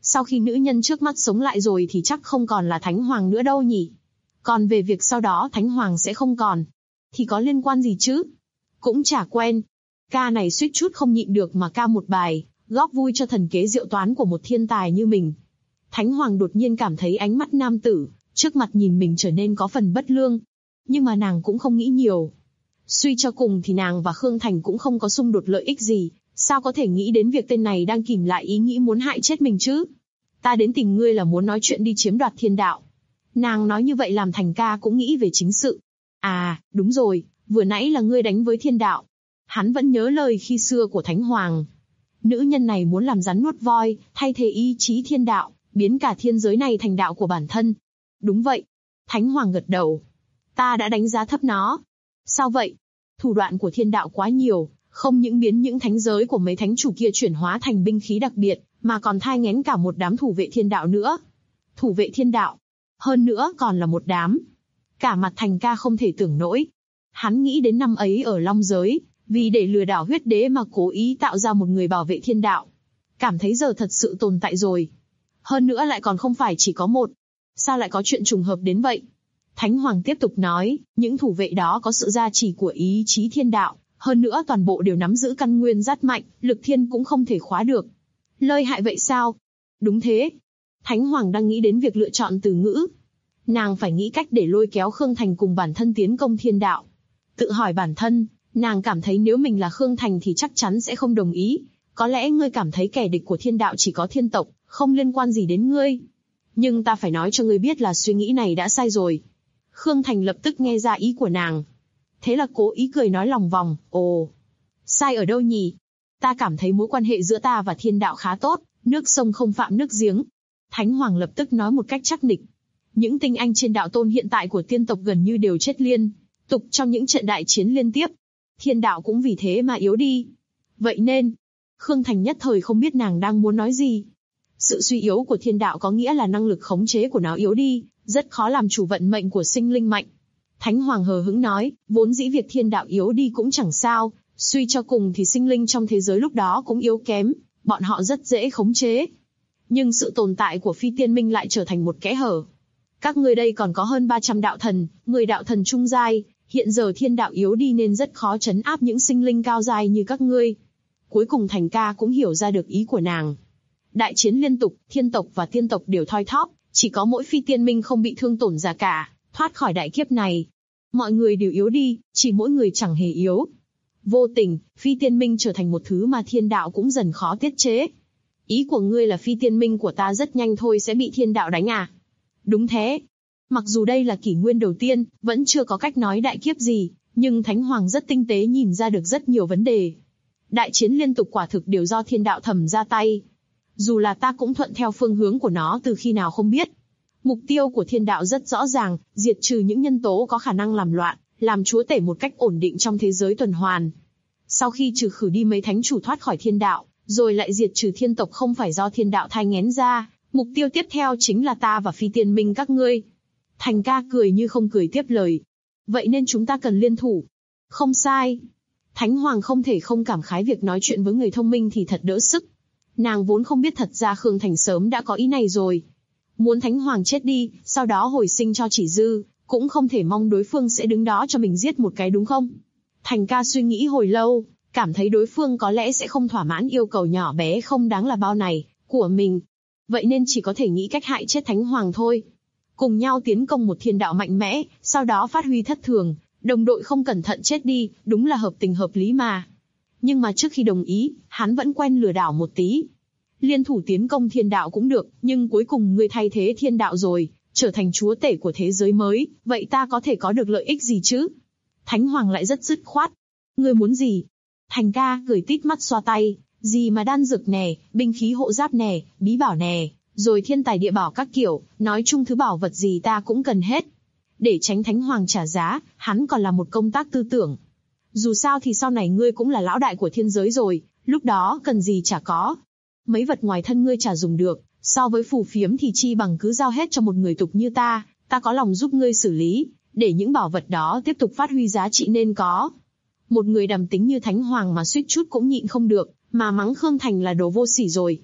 Sau khi nữ nhân trước mắt sống lại rồi thì chắc không còn là Thánh Hoàng nữa đâu nhỉ. Còn về việc sau đó Thánh Hoàng sẽ không còn, thì có liên quan gì chứ? Cũng chả quen. Ca này suýt chút không nhịn được mà ca một bài, góp vui cho thần kế diệu toán của một thiên tài như mình. Thánh Hoàng đột nhiên cảm thấy ánh mắt nam tử trước mặt nhìn mình trở nên có phần bất lương. Nhưng mà nàng cũng không nghĩ nhiều. Suy cho cùng thì nàng và Khương Thành cũng không có xung đột lợi ích gì, sao có thể nghĩ đến việc tên này đang kìm lại ý nghĩ muốn hại chết mình chứ? Ta đến tìm ngươi là muốn nói chuyện đi chiếm đoạt thiên đạo. Nàng nói như vậy làm Thành ca cũng nghĩ về chính sự. À, đúng rồi, vừa nãy là ngươi đánh với thiên đạo. Hắn vẫn nhớ lời khi xưa của Thánh Hoàng. Nữ nhân này muốn làm rắn nuốt voi, thay thế ý chí thiên đạo, biến cả thiên giới này thành đạo của bản thân. Đúng vậy. Thánh Hoàng gật đầu. Ta đã đánh giá thấp nó. Sao vậy? Thủ đoạn của thiên đạo quá nhiều, không những biến những thánh giới của mấy thánh chủ kia chuyển hóa thành binh khí đặc biệt, mà còn thai nghén cả một đám thủ vệ thiên đạo nữa. Thủ vệ thiên đạo. Hơn nữa còn là một đám. Cả mặt Thành ca không thể tưởng nổi. Hắn nghĩ đến năm ấy ở Long Giới, vì để lừa đảo huyết đế mà cố ý tạo ra một người bảo vệ thiên đạo. Cảm thấy giờ thật sự tồn tại rồi. Hơn nữa lại còn không phải chỉ có một. Sao lại có chuyện trùng hợp đến vậy? Thánh Hoàng tiếp tục nói, những thủ vệ đó có sự gia trì của ý chí thiên đạo, hơn nữa toàn bộ đều nắm giữ căn nguyên rất mạnh, lực thiên cũng không thể khóa được. Lợi hại vậy sao? Đúng thế. Thánh Hoàng đang nghĩ đến việc lựa chọn từ ngữ. Nàng phải nghĩ cách để lôi kéo Khương Thành cùng bản thân tiến công thiên đạo. Tự hỏi bản thân, nàng cảm thấy nếu mình là Khương Thành thì chắc chắn sẽ không đồng ý. Có lẽ ngươi cảm thấy kẻ địch của thiên đạo chỉ có thiên tộc, không liên quan gì đến ngươi. Nhưng ta phải nói cho ngươi biết là suy nghĩ này đã sai rồi. Khương Thành lập tức nghe ra ý của nàng. Thế là cố ý cười nói lòng vòng, ồ, sai ở đâu nhỉ? Ta cảm thấy mối quan hệ giữa ta và thiên đạo khá tốt, nước sông không phạm nước giếng. Thánh Hoàng lập tức nói một cách chắc nịch. Những tinh anh trên đạo tôn hiện tại của tiên tộc gần như đều chết liên tục trong những trận đại chiến liên tiếp. Thiên đạo cũng vì thế mà yếu đi. Vậy nên, Khương Thành nhất thời không biết nàng đang muốn nói gì. Sự suy yếu của thiên đạo có nghĩa là năng lực khống chế của nó yếu đi, rất khó làm chủ vận mệnh của sinh linh mạnh. Thánh Hoàng hờ hững nói, vốn dĩ việc thiên đạo yếu đi cũng chẳng sao, suy cho cùng thì sinh linh trong thế giới lúc đó cũng yếu kém, bọn họ rất dễ khống chế. Nhưng sự tồn tại của Phi Tiên Minh lại trở thành một kẽ hở. Các ngươi đây còn có hơn 300 đạo thần, 10 đạo thần trung giai, hiện giờ thiên đạo yếu đi nên rất khó trấn áp những sinh linh cao giai như các ngươi. Cuối cùng Thành ca cũng hiểu ra được ý của nàng. Đại chiến liên tục, thiên tộc và tiên tộc đều thoi thóp, chỉ có mỗi Phi Tiên Minh không bị thương tổn gì cả, thoát khỏi đại kiếp này. Mọi người đều yếu đi, chỉ mỗi người chẳng hề yếu. Vô tình, Phi Tiên Minh trở thành một thứ mà thiên đạo cũng dần khó tiết chế. Ý của ngươi là Phi Tiên Minh của ta rất nhanh thôi sẽ bị thiên đạo đánh à? Đúng thế. Mặc dù đây là kỷ nguyên đầu tiên, vẫn chưa có cách nói đại kiếp gì, nhưng Thánh Hoàng rất tinh tế nhìn ra được rất nhiều vấn đề. Đại chiến liên tục quả thực đều do thiên đạo thầm ra tay. Dù là ta cũng thuận theo phương hướng của nó từ khi nào không biết. Mục tiêu của thiên đạo rất rõ ràng, diệt trừ những nhân tố có khả năng làm loạn, làm chúa tể một cách ổn định trong thế giới tuần hoàn. Sau khi trừ khử đi mấy thánh chủ thoát khỏi thiên đạo, rồi lại diệt trừ thiên tộc không phải do thiên đạo thai nghén ra, mục tiêu tiếp theo chính là ta và Phi Tiên Minh các ngươi. Thành ca cười như không cười tiếp lời. Vậy nên chúng ta cần liên thủ. Không sai. Thánh Hoàng không thể không cảm khái việc nói chuyện với người thông minh thì thật đỡ sức. Nàng vốn không biết thật ra Khương Thành sớm đã có ý này rồi. Muốn Thánh Hoàng chết đi, sau đó hồi sinh cho Chỉ Dư, cũng không thể mong đối phương sẽ đứng đó cho mình giết một cái đúng không? Thành ca suy nghĩ hồi lâu, cảm thấy đối phương có lẽ sẽ không thỏa mãn yêu cầu nhỏ bé không đáng là bao này, của mình. Vậy nên chỉ có thể nghĩ cách hại chết Thánh Hoàng thôi. Cùng nhau tiến công một thiên đạo mạnh mẽ, sau đó phát huy thất thường, đồng đội không cẩn thận chết đi, đúng là hợp tình hợp lý mà. Nhưng mà trước khi đồng ý, hắn vẫn quen lừa đảo một tí. Liên thủ tiến công thiên đạo cũng được, nhưng cuối cùng ngươi thay thế thiên đạo rồi, trở thành chúa tể của thế giới mới, vậy ta có thể có được lợi ích gì chứ? Thánh Hoàng lại rất dứt khoát. Ngươi muốn gì? Thành ca cười tít mắt xoa tay, gì mà đan dược nè, binh khí hộ giáp nè, bí bảo nè, rồi thiên tài địa bảo các kiểu, nói chung thứ bảo vật gì ta cũng cần hết. Để tránh Thánh Hoàng trả giá, hắn còn làm một công tác tư tưởng. Dù sao thì sau này ngươi cũng là lão đại của thiên giới rồi, lúc đó cần gì chả có. Mấy vật ngoài thân ngươi chả dùng được, so với phù phiếm thì chi bằng cứ giao hết cho một người tục như ta có lòng giúp ngươi xử lý, để những bảo vật đó tiếp tục phát huy giá trị nên có. Một người đàm tính như Thánh Hoàng mà suýt chút cũng nhịn không được, mà mắng Khương Thành là đồ vô sỉ rồi.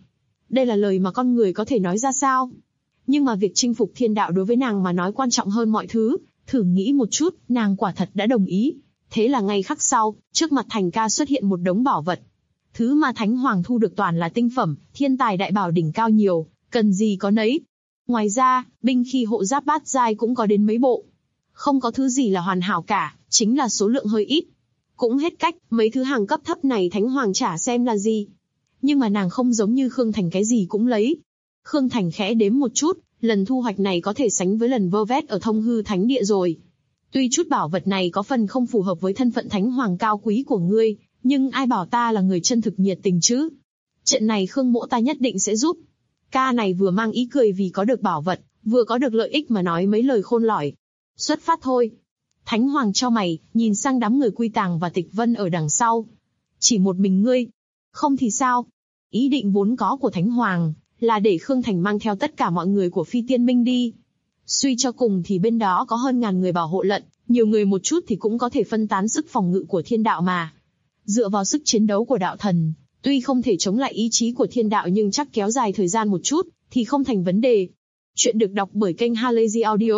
Đây là lời mà con người có thể nói ra sao? Nhưng mà việc chinh phục thiên đạo đối với nàng mà nói quan trọng hơn mọi thứ. Thử nghĩ một chút, nàng quả thật đã đồng ý. Thế là ngay khắc sau, trước mặt Thành Ca xuất hiện một đống bảo vật. Thứ mà Thánh Hoàng thu được toàn là tinh phẩm, thiên tài đại bảo đỉnh cao nhiều, cần gì có nấy. Ngoài ra, binh khí hộ giáp bát giai cũng có đến mấy bộ. Không có thứ gì là hoàn hảo cả, chính là số lượng hơi ít. Cũng hết cách, mấy thứ hàng cấp thấp này Thánh Hoàng trả xem là gì. Nhưng mà nàng không giống như Khương Thành cái gì cũng lấy. Khương Thành khẽ đếm một chút, lần thu hoạch này có thể sánh với lần vơ vét ở Thông Hư Thánh Địa rồi. Tuy chút bảo vật này có phần không phù hợp với thân phận Thánh Hoàng cao quý của ngươi, nhưng ai bảo ta là người chân thực nhiệt tình chứ? Trận này Khương mỗ ta nhất định sẽ giúp. Ca này vừa mang ý cười vì có được bảo vật, vừa có được lợi ích mà nói mấy lời khôn lỏi. Xuất phát thôi. Thánh Hoàng chau mày, nhìn sang đám người Quy Tàng và Tịch Vân ở đằng sau. Chỉ một mình ngươi. Không thì sao? Ý định vốn có của Thánh Hoàng là để Khương Thành mang theo tất cả mọi người của Phi Tiên Minh đi. Suy cho cùng thì bên đó có hơn ngàn người bảo hộ lận, nhiều người một chút thì cũng có thể phân tán sức phòng ngự của thiên đạo mà. Dựa vào sức chiến đấu của đạo thần, tuy không thể chống lại ý chí của thiên đạo nhưng chắc kéo dài thời gian một chút thì không thành vấn đề. Chuyện được đọc bởi kênh Halazy Audio.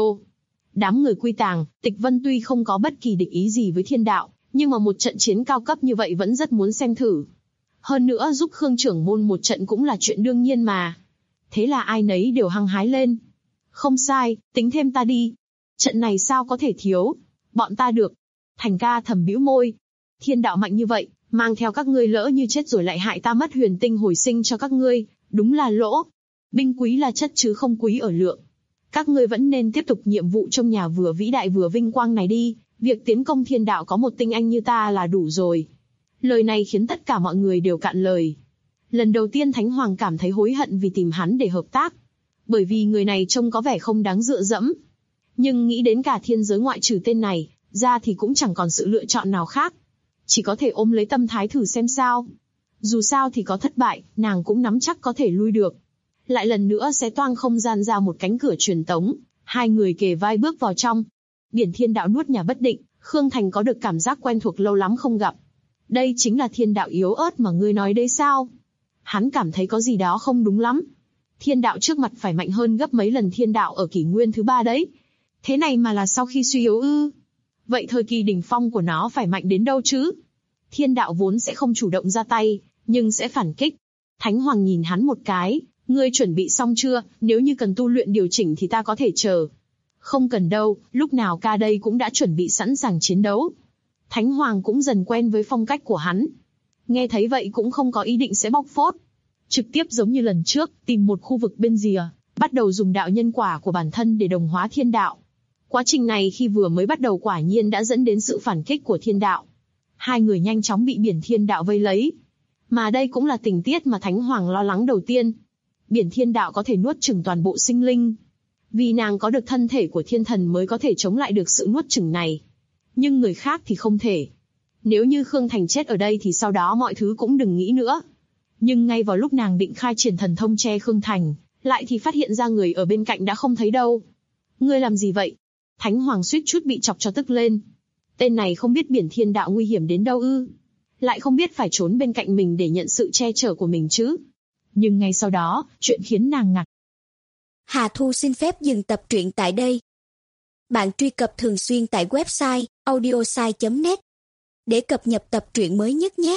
Đám người Quy Tàng, Tịch Vân tuy không có bất kỳ địch ý gì với thiên đạo, nhưng mà một trận chiến cao cấp như vậy vẫn rất muốn xem thử. Hơn nữa giúp Khương trưởng môn một trận cũng là chuyện đương nhiên mà. Thế là ai nấy đều hăng hái lên. Không sai, tính thêm ta đi. Trận này sao có thể thiếu. Bọn ta được. Thành Ca thầm bĩu môi. Thiên đạo mạnh như vậy, mang theo các ngươi lỡ như chết rồi lại hại ta mất huyền tinh hồi sinh cho các ngươi, đúng là lỗ. Binh quý là chất chứ không quý ở lượng. Các ngươi vẫn nên tiếp tục nhiệm vụ trong nhà vừa vĩ đại vừa vinh quang này đi, việc tiến công thiên đạo có một tinh anh như ta là đủ rồi. Lời này khiến tất cả mọi người đều cạn lời. Lần đầu tiên Thánh Hoàng cảm thấy hối hận vì tìm hắn để hợp tác. Bởi vì người này trông có vẻ không đáng dựa dẫm. Nhưng nghĩ đến cả thiên giới ngoại trừ tên này, ra thì cũng chẳng còn sự lựa chọn nào khác. Chỉ có thể ôm lấy tâm thái thử xem sao. Dù sao thì có thất bại, nàng cũng nắm chắc có thể lui được. Lại lần nữa xé toang không gian ra một cánh cửa truyền tống, hai người kề vai bước vào trong. Biển thiên đạo nuốt nhà bất định, Khương Thành có được cảm giác quen thuộc lâu lắm không gặp. Đây chính là thiên đạo yếu ớt mà ngươi nói đấy sao? Hắn cảm thấy có gì đó không đúng lắm. Thiên đạo trước mặt phải mạnh hơn gấp mấy lần thiên đạo ở kỷ nguyên thứ 3 đấy. Thế này mà là sau khi suy yếu ư? Vậy thời kỳ đỉnh phong của nó phải mạnh đến đâu chứ? Thiên đạo vốn sẽ không chủ động ra tay, nhưng sẽ phản kích. Thánh Hoàng nhìn hắn một cái, ngươi chuẩn bị xong chưa, nếu như cần tu luyện điều chỉnh thì ta có thể chờ. Không cần đâu, lúc nào ca đây cũng đã chuẩn bị sẵn sàng chiến đấu. Thánh Hoàng cũng dần quen với phong cách của hắn. Nghe thấy vậy cũng không có ý định sẽ bóc phốt. Trực tiếp giống như lần trước, tìm một khu vực bên rìa, bắt đầu dùng đạo nhân quả của bản thân để đồng hóa thiên đạo. Quá trình này khi vừa mới bắt đầu quả nhiên đã dẫn đến sự phản kích của thiên đạo. Hai người nhanh chóng bị biển thiên đạo vây lấy. Mà đây cũng là tình tiết mà Thánh Hoàng lo lắng đầu tiên. Biển thiên đạo có thể nuốt chửng toàn bộ sinh linh. Vì nàng có được thân thể của thiên thần mới có thể chống lại được sự nuốt chửng này. Nhưng người khác thì không thể. Nếu như Khương Thành chết ở đây thì sau đó mọi thứ cũng đừng nghĩ nữa. Nhưng ngay vào lúc nàng định khai triển thần thông che Khương Thành, lại thì phát hiện ra người ở bên cạnh đã không thấy đâu. Ngươi làm gì vậy? Thánh Hoàng suýt chút bị chọc cho tức lên. Tên này không biết biển thiên đạo nguy hiểm đến đâu ư? Lại không biết phải trốn bên cạnh mình để nhận sự che chở của mình chứ? Nhưng ngay sau đó, chuyện khiến nàng ngạc. Hà Thu xin phép dừng tập truyện tại đây. Bạn truy cập thường xuyên tại website audiosai.net để cập nhật tập truyện mới nhất nhé.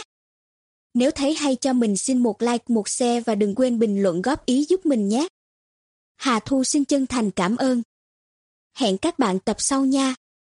Nếu thấy hay cho mình xin một like, một share và đừng quên bình luận góp ý giúp mình nhé. Hà Thu xin chân thành cảm ơn. Hẹn các bạn tập sau nha.